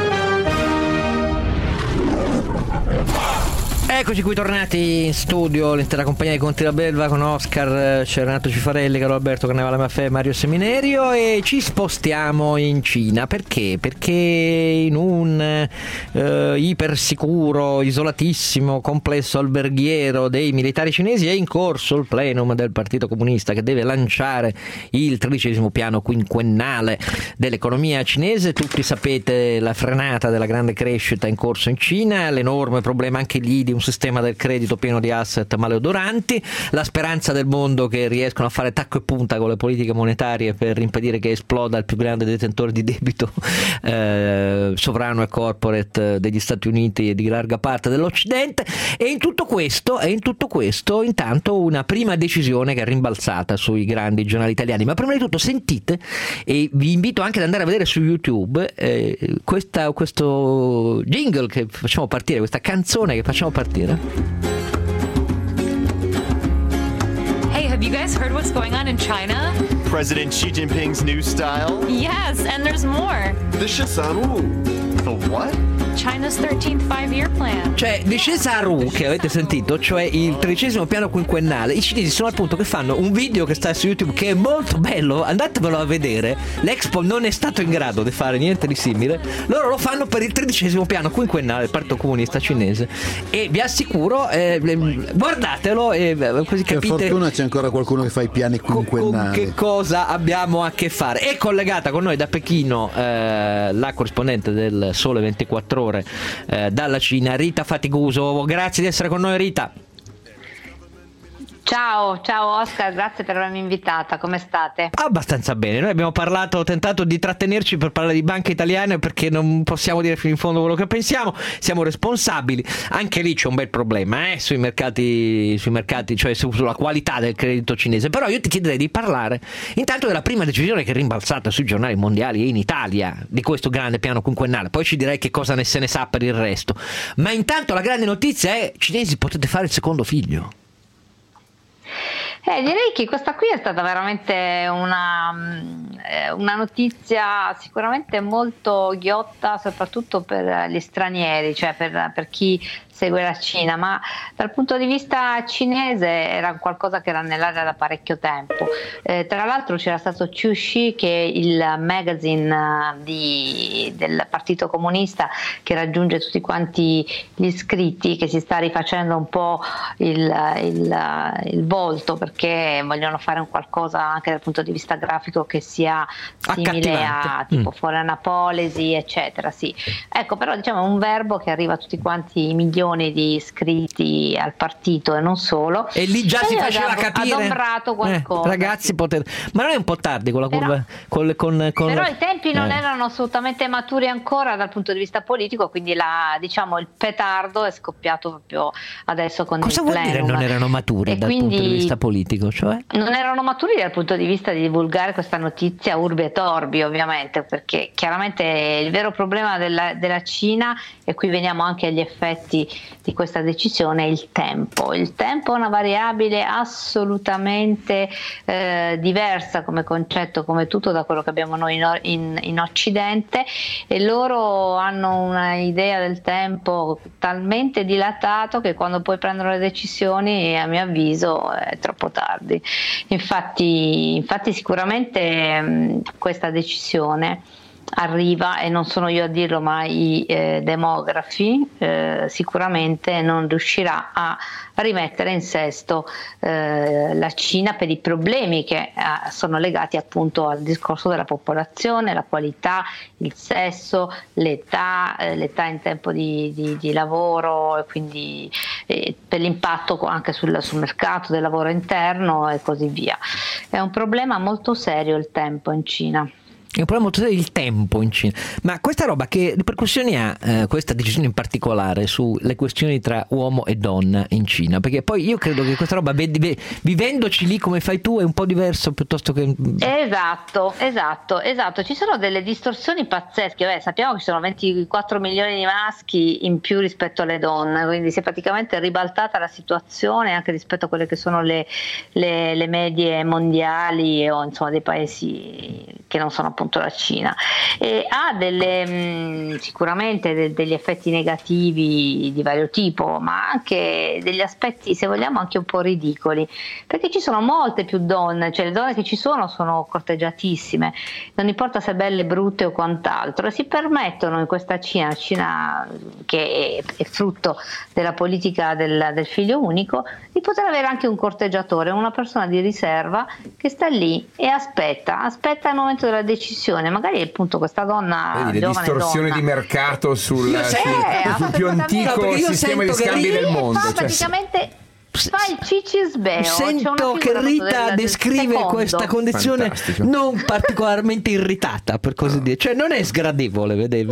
Eccoci qui tornati in studio, l'intera compagnia di Conti della Belva con Oscar, c'è Renato Cifarelli, Carlo Alberto Carnevale Maffè, Mario Seminerio, e ci spostiamo in Cina. Perché? Perché in un eh, ipersicuro, isolatissimo complesso alberghiero dei militari cinesi è in corso il plenum del Partito Comunista, che deve lanciare il tredicesimo piano quinquennale dell'economia cinese. Tutti sapete la frenata della grande crescita in corso in Cina, l'enorme problema anche lì di un sistema del credito pieno di asset maleodoranti, la speranza del mondo che riescono a fare tacco e punta con le politiche monetarie per impedire che esploda il più grande detentore di debito eh, sovrano e corporate degli Stati Uniti e di larga parte dell'Occidente. E in tutto questo, e in tutto questo intanto una prima decisione che è rimbalzata sui grandi giornali italiani. Ma prima di tutto sentite, e vi invito anche ad andare a vedere su YouTube eh, questa, questo jingle che facciamo partire, questa canzone che facciamo partire. Hey, have you guys heard what's going on in China? President Xi Jinping's new style? Yes, and there's more. The Shisaru. The what? China's thirteenth five-year plan. Cioè, di Shisaru, che avete sentito, cioè il tredicesimo piano quinquennale, i cinesi sono al punto che fanno un video che sta su YouTube che è molto bello, andatevelo a vedere. L'Expo non è stato in grado di fare niente di simile, loro lo fanno per il tredicesimo piano quinquennale del Partito Comunista Cinese, e vi assicuro, eh, guardatelo e così capite. Per fortuna c'è ancora qualcuno che fa i piani quinquennali. Con che cosa abbiamo a che fare. È collegata con noi da Pechino eh, la corrispondente del Sole ventiquattro Ore eh, dalla Cina, Rita Faticuso. Grazie di essere con noi, Rita. Ciao, ciao Oscar, grazie per avermi invitata, come state? Abbastanza bene, noi abbiamo parlato, ho tentato di trattenerci per parlare di banche italiane perché non possiamo dire fino in fondo quello che pensiamo, siamo responsabili, anche lì c'è un bel problema eh, sui mercati, sui mercati, cioè sulla qualità del credito cinese. Però io ti chiederei di parlare intanto della prima decisione che è rimbalzata sui giornali mondiali e in Italia di questo grande piano quinquennale, poi ci direi che cosa ne se ne sa per il resto, ma intanto la grande notizia è: cinesi, potete fare il secondo figlio. Eh, direi che questa qui è stata veramente una, una notizia sicuramente molto ghiotta, soprattutto per gli stranieri, cioè per, per chi segue la Cina, ma dal punto di vista cinese era qualcosa che era nell'aria da parecchio tempo. Eh, tra l'altro c'era stato Qiushi, che è il magazine di, del Partito Comunista, che raggiunge tutti quanti gli iscritti, che si sta rifacendo un po' il, il, il volto, perché vogliono fare un qualcosa anche dal punto di vista grafico che sia simile a tipo mm. Florianopolisi, eccetera. Sì. Ecco, però diciamo è un verbo che arriva a tutti quanti i milioni di iscritti al partito e non solo, e lì già e si faceva capire adombrato qualcosa, eh, ragazzi potete, ma non è un po' tardi con la curva, però, con, con, con però la... i tempi non eh. erano assolutamente maturi ancora dal punto di vista politico, quindi la, diciamo il petardo è scoppiato proprio adesso con cosa il vuol plenum. dire non erano maturi e dal quindi, punto di vista politico, cioè? Non erano maturi dal punto di vista di divulgare questa notizia urbi e torbi, ovviamente, perché chiaramente il vero problema della, della Cina, e qui veniamo anche agli effetti di questa decisione, è il tempo. Il tempo è una variabile assolutamente eh, diversa come concetto, come tutto, da quello che abbiamo noi in, in, in Occidente, e loro hanno una idea del tempo talmente dilatato che quando poi prendono le decisioni, a mio avviso, è troppo tardi. Infatti, infatti sicuramente mh, questa decisione arriva, e non sono io a dirlo ma i eh, demografi, eh, sicuramente non riuscirà a rimettere in sesto eh, la Cina per i problemi che eh, sono legati appunto al discorso della popolazione, la qualità, il sesso, l'età, eh, l'età in tempo di, di, di lavoro, e quindi eh, per l'impatto anche sul, sul mercato del lavoro interno e così via. È un problema molto serio il tempo in Cina. È un problema molto serio il tempo in Cina. Ma questa roba che ripercussioni ha, eh, questa decisione in particolare, sulle questioni tra uomo e donna in Cina? Perché poi io credo che questa roba, vivendoci lì come fai tu, è un po' diverso piuttosto che... Esatto, esatto, esatto. Ci sono delle distorsioni pazzesche. Beh, sappiamo che ci sono ventiquattro milioni di maschi in più rispetto alle donne, quindi si è praticamente ribaltata la situazione anche rispetto a quelle che sono le, le, le medie mondiali o insomma dei paesi che non sono appunto la Cina. E ha delle mh, sicuramente de, degli effetti negativi di vario tipo, ma anche degli aspetti, se vogliamo, anche un po' ridicoli, perché ci sono molte più donne, cioè le donne che ci sono sono corteggiatissime, non importa se belle, brutte o quant'altro, e si permettono in questa Cina, Cina che è, è frutto della politica del, del figlio unico, di poter avere anche un corteggiatore, una persona di riserva che sta lì e aspetta, aspetta il momento della decisione. Magari appunto questa donna, vedi, le distorsioni donna, di mercato sul, io sul, eh, sul più antico sistema di scambi del mondo, fa cioè, praticamente fa il cicisbeo. Sento che Rita del, descrive del questa condizione Fantastico. non particolarmente irritata, per così dire, cioè non è sgradevole, vedevi? No,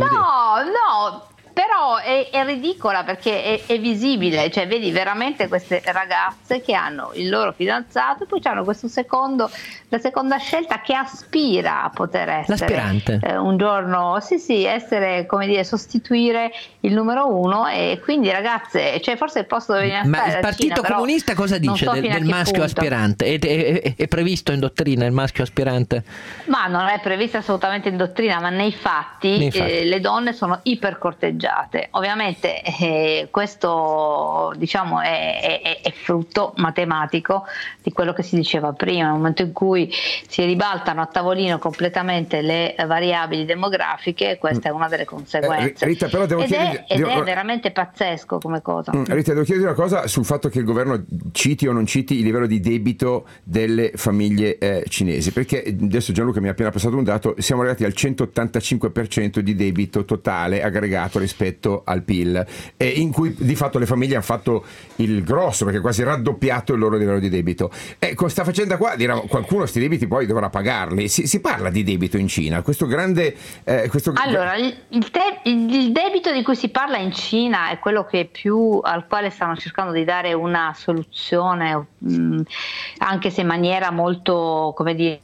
no, però è, è ridicola perché è, è visibile, cioè vedi veramente queste ragazze che hanno il loro fidanzato e poi hanno questo secondo, la seconda scelta che aspira a poter essere eh, un giorno, sì sì, essere, come dire, sostituire il numero uno, e quindi ragazze, cioè forse il posto dove viene a Ma stare il Partito Cina, Comunista cosa dice so del, del maschio punto. aspirante? È, è, è, è previsto in dottrina il maschio aspirante? Ma non è previsto assolutamente in dottrina, ma nei fatti, nei fatti. Eh, le donne sono ipercorteggiate. Ovviamente eh, questo diciamo è, è, è frutto matematico di quello che si diceva prima, nel momento in cui si ribaltano a tavolino completamente le variabili demografiche, questa è una delle conseguenze. Eh, Rita, però devo ed chiedere, è, ed devo... è veramente pazzesco come cosa. Rita, devo chiedere una cosa sul fatto che il governo citi o non citi il livello di debito delle famiglie eh, cinesi, perché adesso Gianluca mi ha appena passato un dato, siamo arrivati al centottantacinque per cento di debito totale aggregato rispetto al P I L, eh, in cui di fatto le famiglie hanno fatto il grosso, perché quasi raddoppiato il loro livello di debito. E con questa faccenda qua dirà, qualcuno sti debiti poi dovrà pagarli. Si, si parla di debito in Cina, questo grande eh, questo... Allora il, il, te, il debito di cui si parla in Cina è quello che più, al quale stanno cercando di dare una soluzione, mh, anche se in maniera molto, come dire,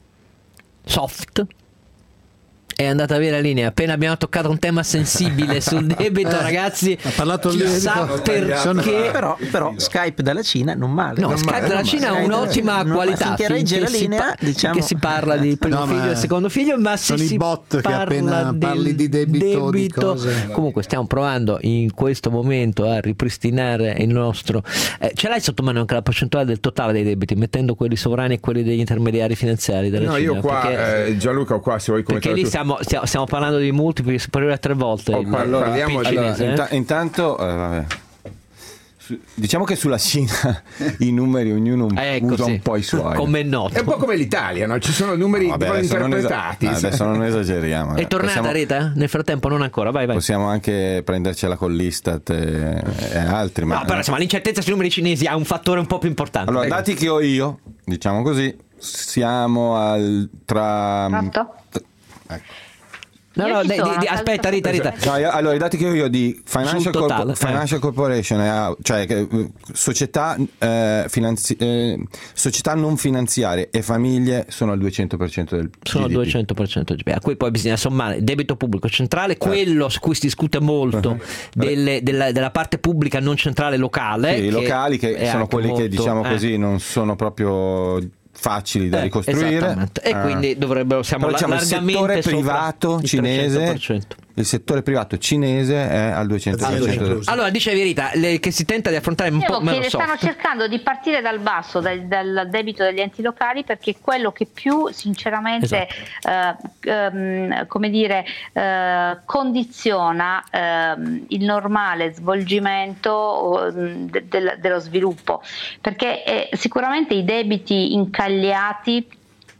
soft. È andata via la linea. Appena abbiamo toccato un tema sensibile sul debito, ragazzi, ha parlato chissà perché. Però, però Skype dalla Cina non male. No, non Skype male, dalla no, Cina ha un'ottima non, qualità. Finché regge la linea, si, diciamo, che si parla di primo no, figlio e secondo figlio, ma se sono si i bot parla che appena del parli di debito, debito di cose. Comunque stiamo provando in questo momento a ripristinare il nostro. Eh, ce l'hai sotto mano anche la percentuale del totale dei debiti, mettendo quelli sovrani e quelli degli intermediari finanziari della no, Cina? io qua, perché, eh, Gianluca, ho qua se vuoi perché lì stiamo, stiamo, stiamo parlando di multipli superiori a tre volte. Oh, il, allora, Parliamo, il allora, cinese, eh? inta- intanto eh, vabbè. Su- diciamo che sulla Cina i numeri ognuno ecco, usa sì. un po' i suoi. Come è noto. È un po' come l'Italia, no? Ci sono numeri No, vabbè, mal adesso non esa- interpretati. no, adesso non esageriamo. È tornata Possiamo- Rita? Nel frattempo non ancora, vai vai. Possiamo anche prendercela con l'Istat e, e altri. Ma No, però insomma l'incertezza sui numeri cinesi ha un fattore un po' più importante. allora, Prego. dati che ho io, diciamo così, siamo al tra. Pronto? Ecco. No, Io no, ci di- sono, di- di- salto aspetta Rita, Rita. No, io- allora, i dati che ho io di Financial, Sul totale, Corpo- eh. Financial Corporation, eh, cioè che, eh, società, eh, finanzi- eh, società non finanziarie e famiglie sono al duecento per cento del Sono al G D P. duecento per cento G D P. A cui poi bisogna sommare debito pubblico centrale, quello su cui si discute molto Uh-huh. delle- della, della parte pubblica non centrale locale. Sì, i che locali che è sono anche quelli che molto- diciamo eh. così non sono proprio facili da Eh, ricostruire. esattamente. E Ah. quindi dovrebbero siamo Però, diciamo, il largamente settore sopra privato il cinese trecento per cento. il settore privato cinese è al duecento per cento del- Allora dicevi Rita, le- che si tenta di affrontare un Dicevo po' meno che stanno soft. cercando di partire dal basso, dal, dal debito degli enti locali, perché è quello che più sinceramente eh, ehm, come dire, eh, condiziona ehm, il normale svolgimento ehm, de- del- dello sviluppo, perché eh, sicuramente i debiti incagliati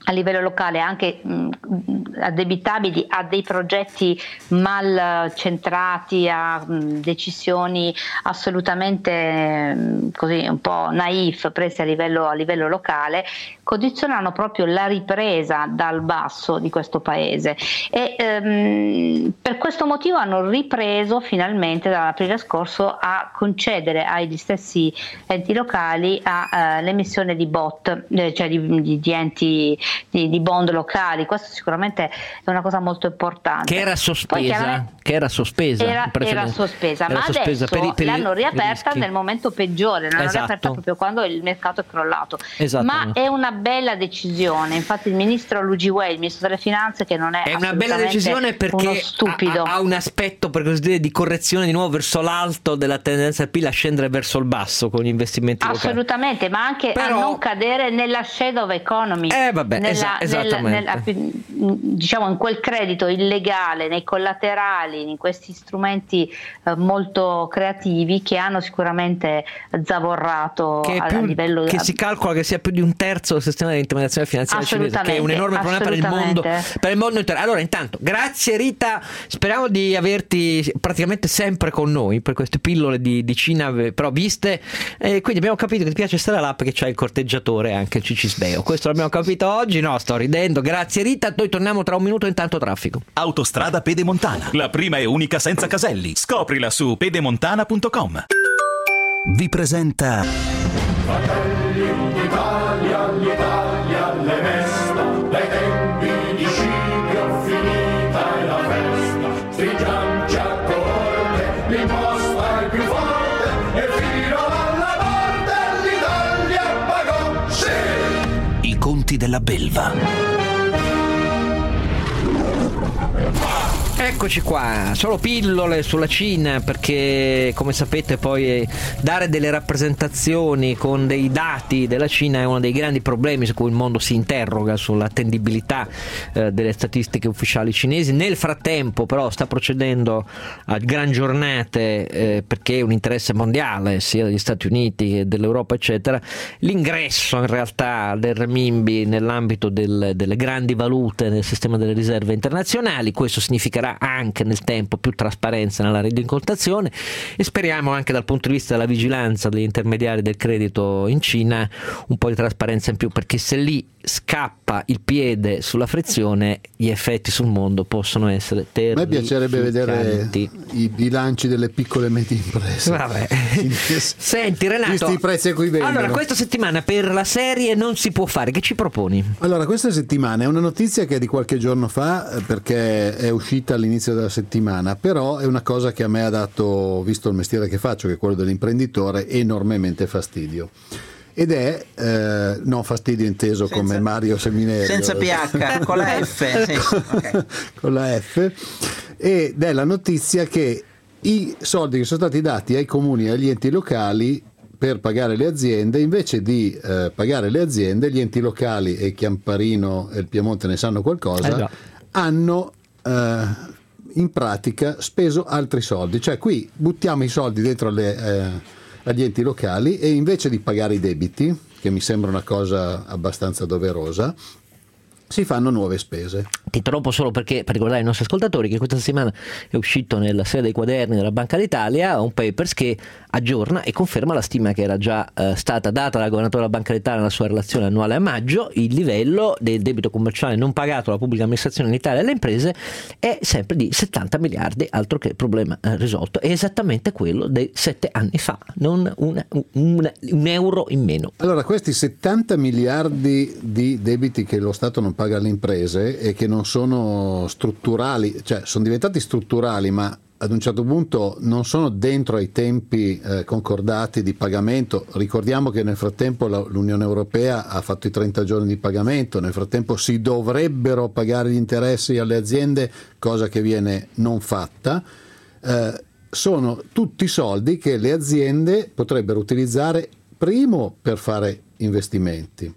a livello locale anche mh, addebitabili a dei progetti mal centrati, a mh, decisioni assolutamente mh, così un po' naif prese a livello, a livello locale, condizionano proprio la ripresa dal basso di questo paese e ehm, per questo motivo hanno ripreso finalmente dall'aprile scorso a concedere agli stessi enti locali a, eh, l'emissione di B O T, eh, cioè di, di, di enti Di, di bond locali. Questo sicuramente è una cosa molto importante. Che era sospesa, Poi, che era sospesa, era, era sospesa, era ma sospesa adesso per i, per l'hanno i, riaperta rischi. nel momento peggiore, l'hanno Esatto. riaperta proprio quando il mercato è crollato. Esatto. Ma è una bella decisione, infatti il ministro Luigi Way, il ministro delle finanze, che non è È una bella decisione perché uno stupido. Ha, ha un aspetto, per così dire, di correzione di nuovo verso l'alto della tendenza del P I L a scendere verso il basso con gli investimenti locali. Assolutamente, ma anche Però, a non cadere nella shadow economy, eh, vabbè, nella, esa- nel, esattamente. nel, diciamo in quel credito illegale, nei collaterali, in questi strumenti eh, molto creativi che hanno sicuramente zavorrato che, a, più, a livello che si calcola che sia più di un terzo del sistema di intermediazione finanziaria cinese, che è un enorme problema per il mondo, per il mondo intero. Allora, intanto, grazie Rita, speriamo di averti praticamente sempre con noi per queste pillole di, di Cina, però viste, e quindi abbiamo capito che ti piace stare là perché c'hai il corteggiatore anche il Cicisbeo. Questo l'abbiamo capito oggi, no, sto ridendo. Grazie Rita, noi torniamo tra un minuto, intanto traffico. Autostrada Pedemontana, la prima e unica senza caselli. Scoprila su pedemontana punto com. Vi presenta Fratelli d'Italia, l'Italia le mesta, dai tempi di Scipio finita è la festa. Stringiamoci a corte, l'imposta è più forte e fino alla morte l'Italia pagò, sì! I conti della belva. Eccoci qua, solo pillole sulla Cina perché come sapete poi dare delle rappresentazioni con dei dati della Cina è uno dei grandi problemi su cui il mondo si interroga sull'attendibilità eh, delle statistiche ufficiali cinesi. Nel frattempo però sta procedendo a gran giornate eh, perché è un interesse mondiale sia degli Stati Uniti che dell'Europa eccetera, l'ingresso in realtà del renminbi nell'ambito del, delle grandi valute nel sistema delle riserve internazionali. Questo significherà anche nel tempo più trasparenza nella rendicontazione e speriamo anche dal punto di vista della vigilanza degli intermediari del credito in Cina un po' di trasparenza in più, perché se lì scappa il piede sulla frizione gli effetti sul mondo possono essere terrificanti. A me piacerebbe vedere i bilanci delle piccole e medie imprese. Vabbè. Senti Renato, visti i prezzi a cui vendono. Allora questa settimana per la serie Non si può fare, che ci proponi? Allora questa settimana è una notizia che è di qualche giorno fa perché è uscita all'inizio della settimana, però è una cosa che a me ha dato, visto il mestiere che faccio che è quello dell'imprenditore, enormemente fastidio. Ed è eh, no fastidio inteso senza, come Mario Seminerio senza P H, con la F sì. Okay. Con la F, ed è la notizia che i soldi che sono stati dati ai comuni e agli enti locali per pagare le aziende, invece di eh, pagare le aziende, gli enti locali, e Chiamparino e il Piemonte ne sanno qualcosa, eh no. hanno eh, in pratica speso altri soldi. Cioè qui buttiamo i soldi dentro le, eh, agli enti locali e invece di pagare i debiti, che mi sembra una cosa abbastanza doverosa, si fanno nuove spese. Ti interrompo solo perché per ricordare ai nostri ascoltatori che questa settimana è uscito nella serie dei quaderni della Banca d'Italia un papers che aggiorna e conferma la stima che era già eh, stata data dal governatore della Banca d'Italia nella sua relazione annuale a maggio. Il livello del debito commerciale non pagato dalla pubblica amministrazione in Italia alle imprese è sempre di settanta miliardi, altro che problema eh, risolto, è esattamente quello dei sette anni fa, non una, una, un euro in meno. Allora questi settanta miliardi di debiti che lo Stato non paga alle imprese e che non sono strutturali, cioè sono diventati strutturali ma ad un certo punto non sono dentro ai tempi eh, concordati di pagamento. Ricordiamo che nel frattempo la, l'Unione Europea ha fatto i trenta giorni di pagamento, nel frattempo si dovrebbero pagare gli interessi alle aziende, cosa che viene non fatta. Eh, sono tutti soldi che le aziende potrebbero utilizzare primo per fare investimenti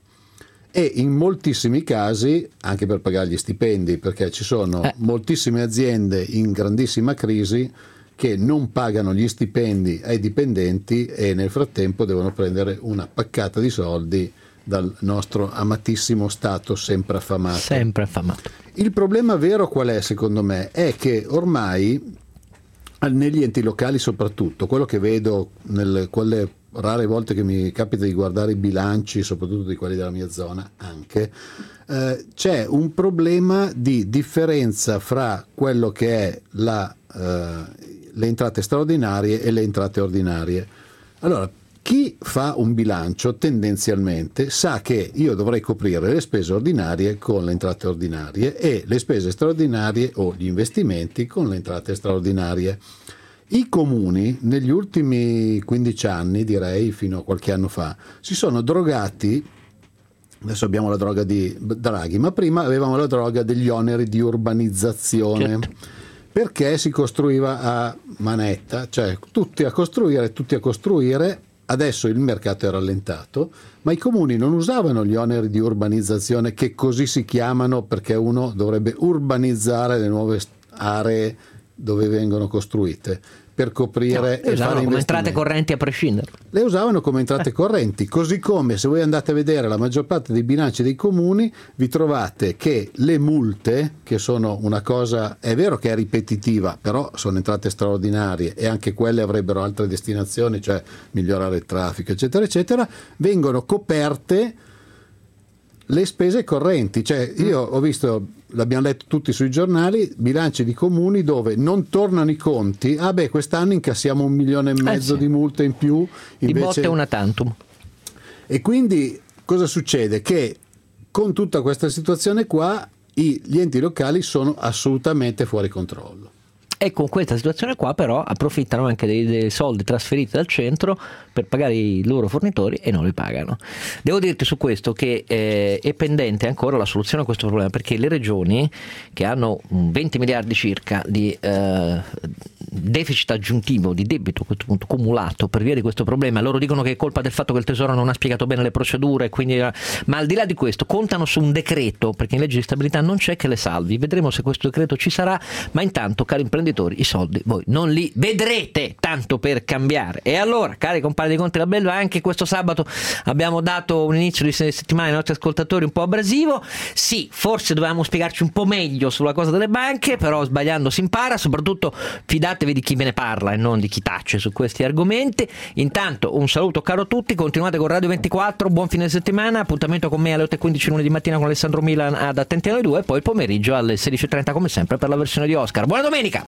e in moltissimi casi anche per pagare gli stipendi, perché ci sono eh. moltissime aziende in grandissima crisi che non pagano gli stipendi ai dipendenti e nel frattempo devono prendere una paccata di soldi dal nostro amatissimo Stato sempre affamato. Sempre affamato. Il problema vero qual è, secondo me? È che ormai negli enti locali soprattutto, quello che vedo nelle quelle rare volte che mi capita di guardare i bilanci, soprattutto di quelli della mia zona anche, eh, c'è un problema di differenza fra quello che è la, eh, le entrate straordinarie e le entrate ordinarie. Allora, chi fa un bilancio tendenzialmente sa che io dovrei coprire le spese ordinarie con le entrate ordinarie e le spese straordinarie o gli investimenti con le entrate straordinarie. I comuni negli ultimi quindici anni, direi fino a qualche anno fa, si sono drogati. Adesso abbiamo la droga di Draghi, ma prima avevamo la droga degli oneri di urbanizzazione. Certo. Perché si costruiva a manetta, cioè tutti a costruire, tutti a costruire. Adesso il mercato è rallentato, ma i comuni non usavano gli oneri di urbanizzazione, che così si chiamano perché uno dovrebbe urbanizzare le nuove aree dove vengono costruite per coprire no, e fare come entrate correnti a prescindere. Le usavano come entrate correnti, così come se voi andate a vedere la maggior parte dei bilanci dei comuni vi trovate che le multe, che sono una cosa, è vero che è ripetitiva, però sono entrate straordinarie e anche quelle avrebbero altre destinazioni, cioè migliorare il traffico eccetera eccetera, vengono coperte le spese correnti. Cioè io ho visto, l'abbiamo letto tutti sui giornali, bilanci di comuni dove non tornano i conti. Ah beh, quest'anno incassiamo un milione e mezzo eh sì. di multe in più, invece... di botte una tantum. E quindi cosa succede? Che con tutta questa situazione qua i, gli enti locali sono assolutamente fuori controllo. E con questa situazione qua però approfittano anche dei, dei soldi trasferiti dal centro per pagare i loro fornitori e non li pagano. Devo dirti su questo che eh, è pendente ancora la soluzione a questo problema, perché le regioni che hanno venti miliardi circa di eh, deficit aggiuntivo, di debito a questo punto cumulato per via di questo problema, loro dicono che è colpa del fatto che il Tesoro non ha spiegato bene le procedure, quindi, ma al di là di questo contano su un decreto, perché in legge di stabilità non c'è, che le salvi. Vedremo se questo decreto ci sarà, ma intanto, cari imprenditori, i soldi voi non li vedrete, tanto per cambiare. E allora, cari compari di Conti la Belva, anche questo sabato abbiamo dato un inizio di settimana ai nostri ascoltatori un po' abrasivo. Sì, forse dovevamo spiegarci un po' meglio sulla cosa delle banche, però sbagliando si impara, soprattutto fidatevi di chi ve ne parla e non di chi tace su questi argomenti. Intanto un saluto caro a tutti, continuate con Radio ventiquattro, buon fine settimana, appuntamento con me alle otto e quindici lunedì mattina con Alessandro Milan ad Attenti a noi due, e poi il pomeriggio alle sedici e trenta come sempre per la versione di Oscar. Buona domenica!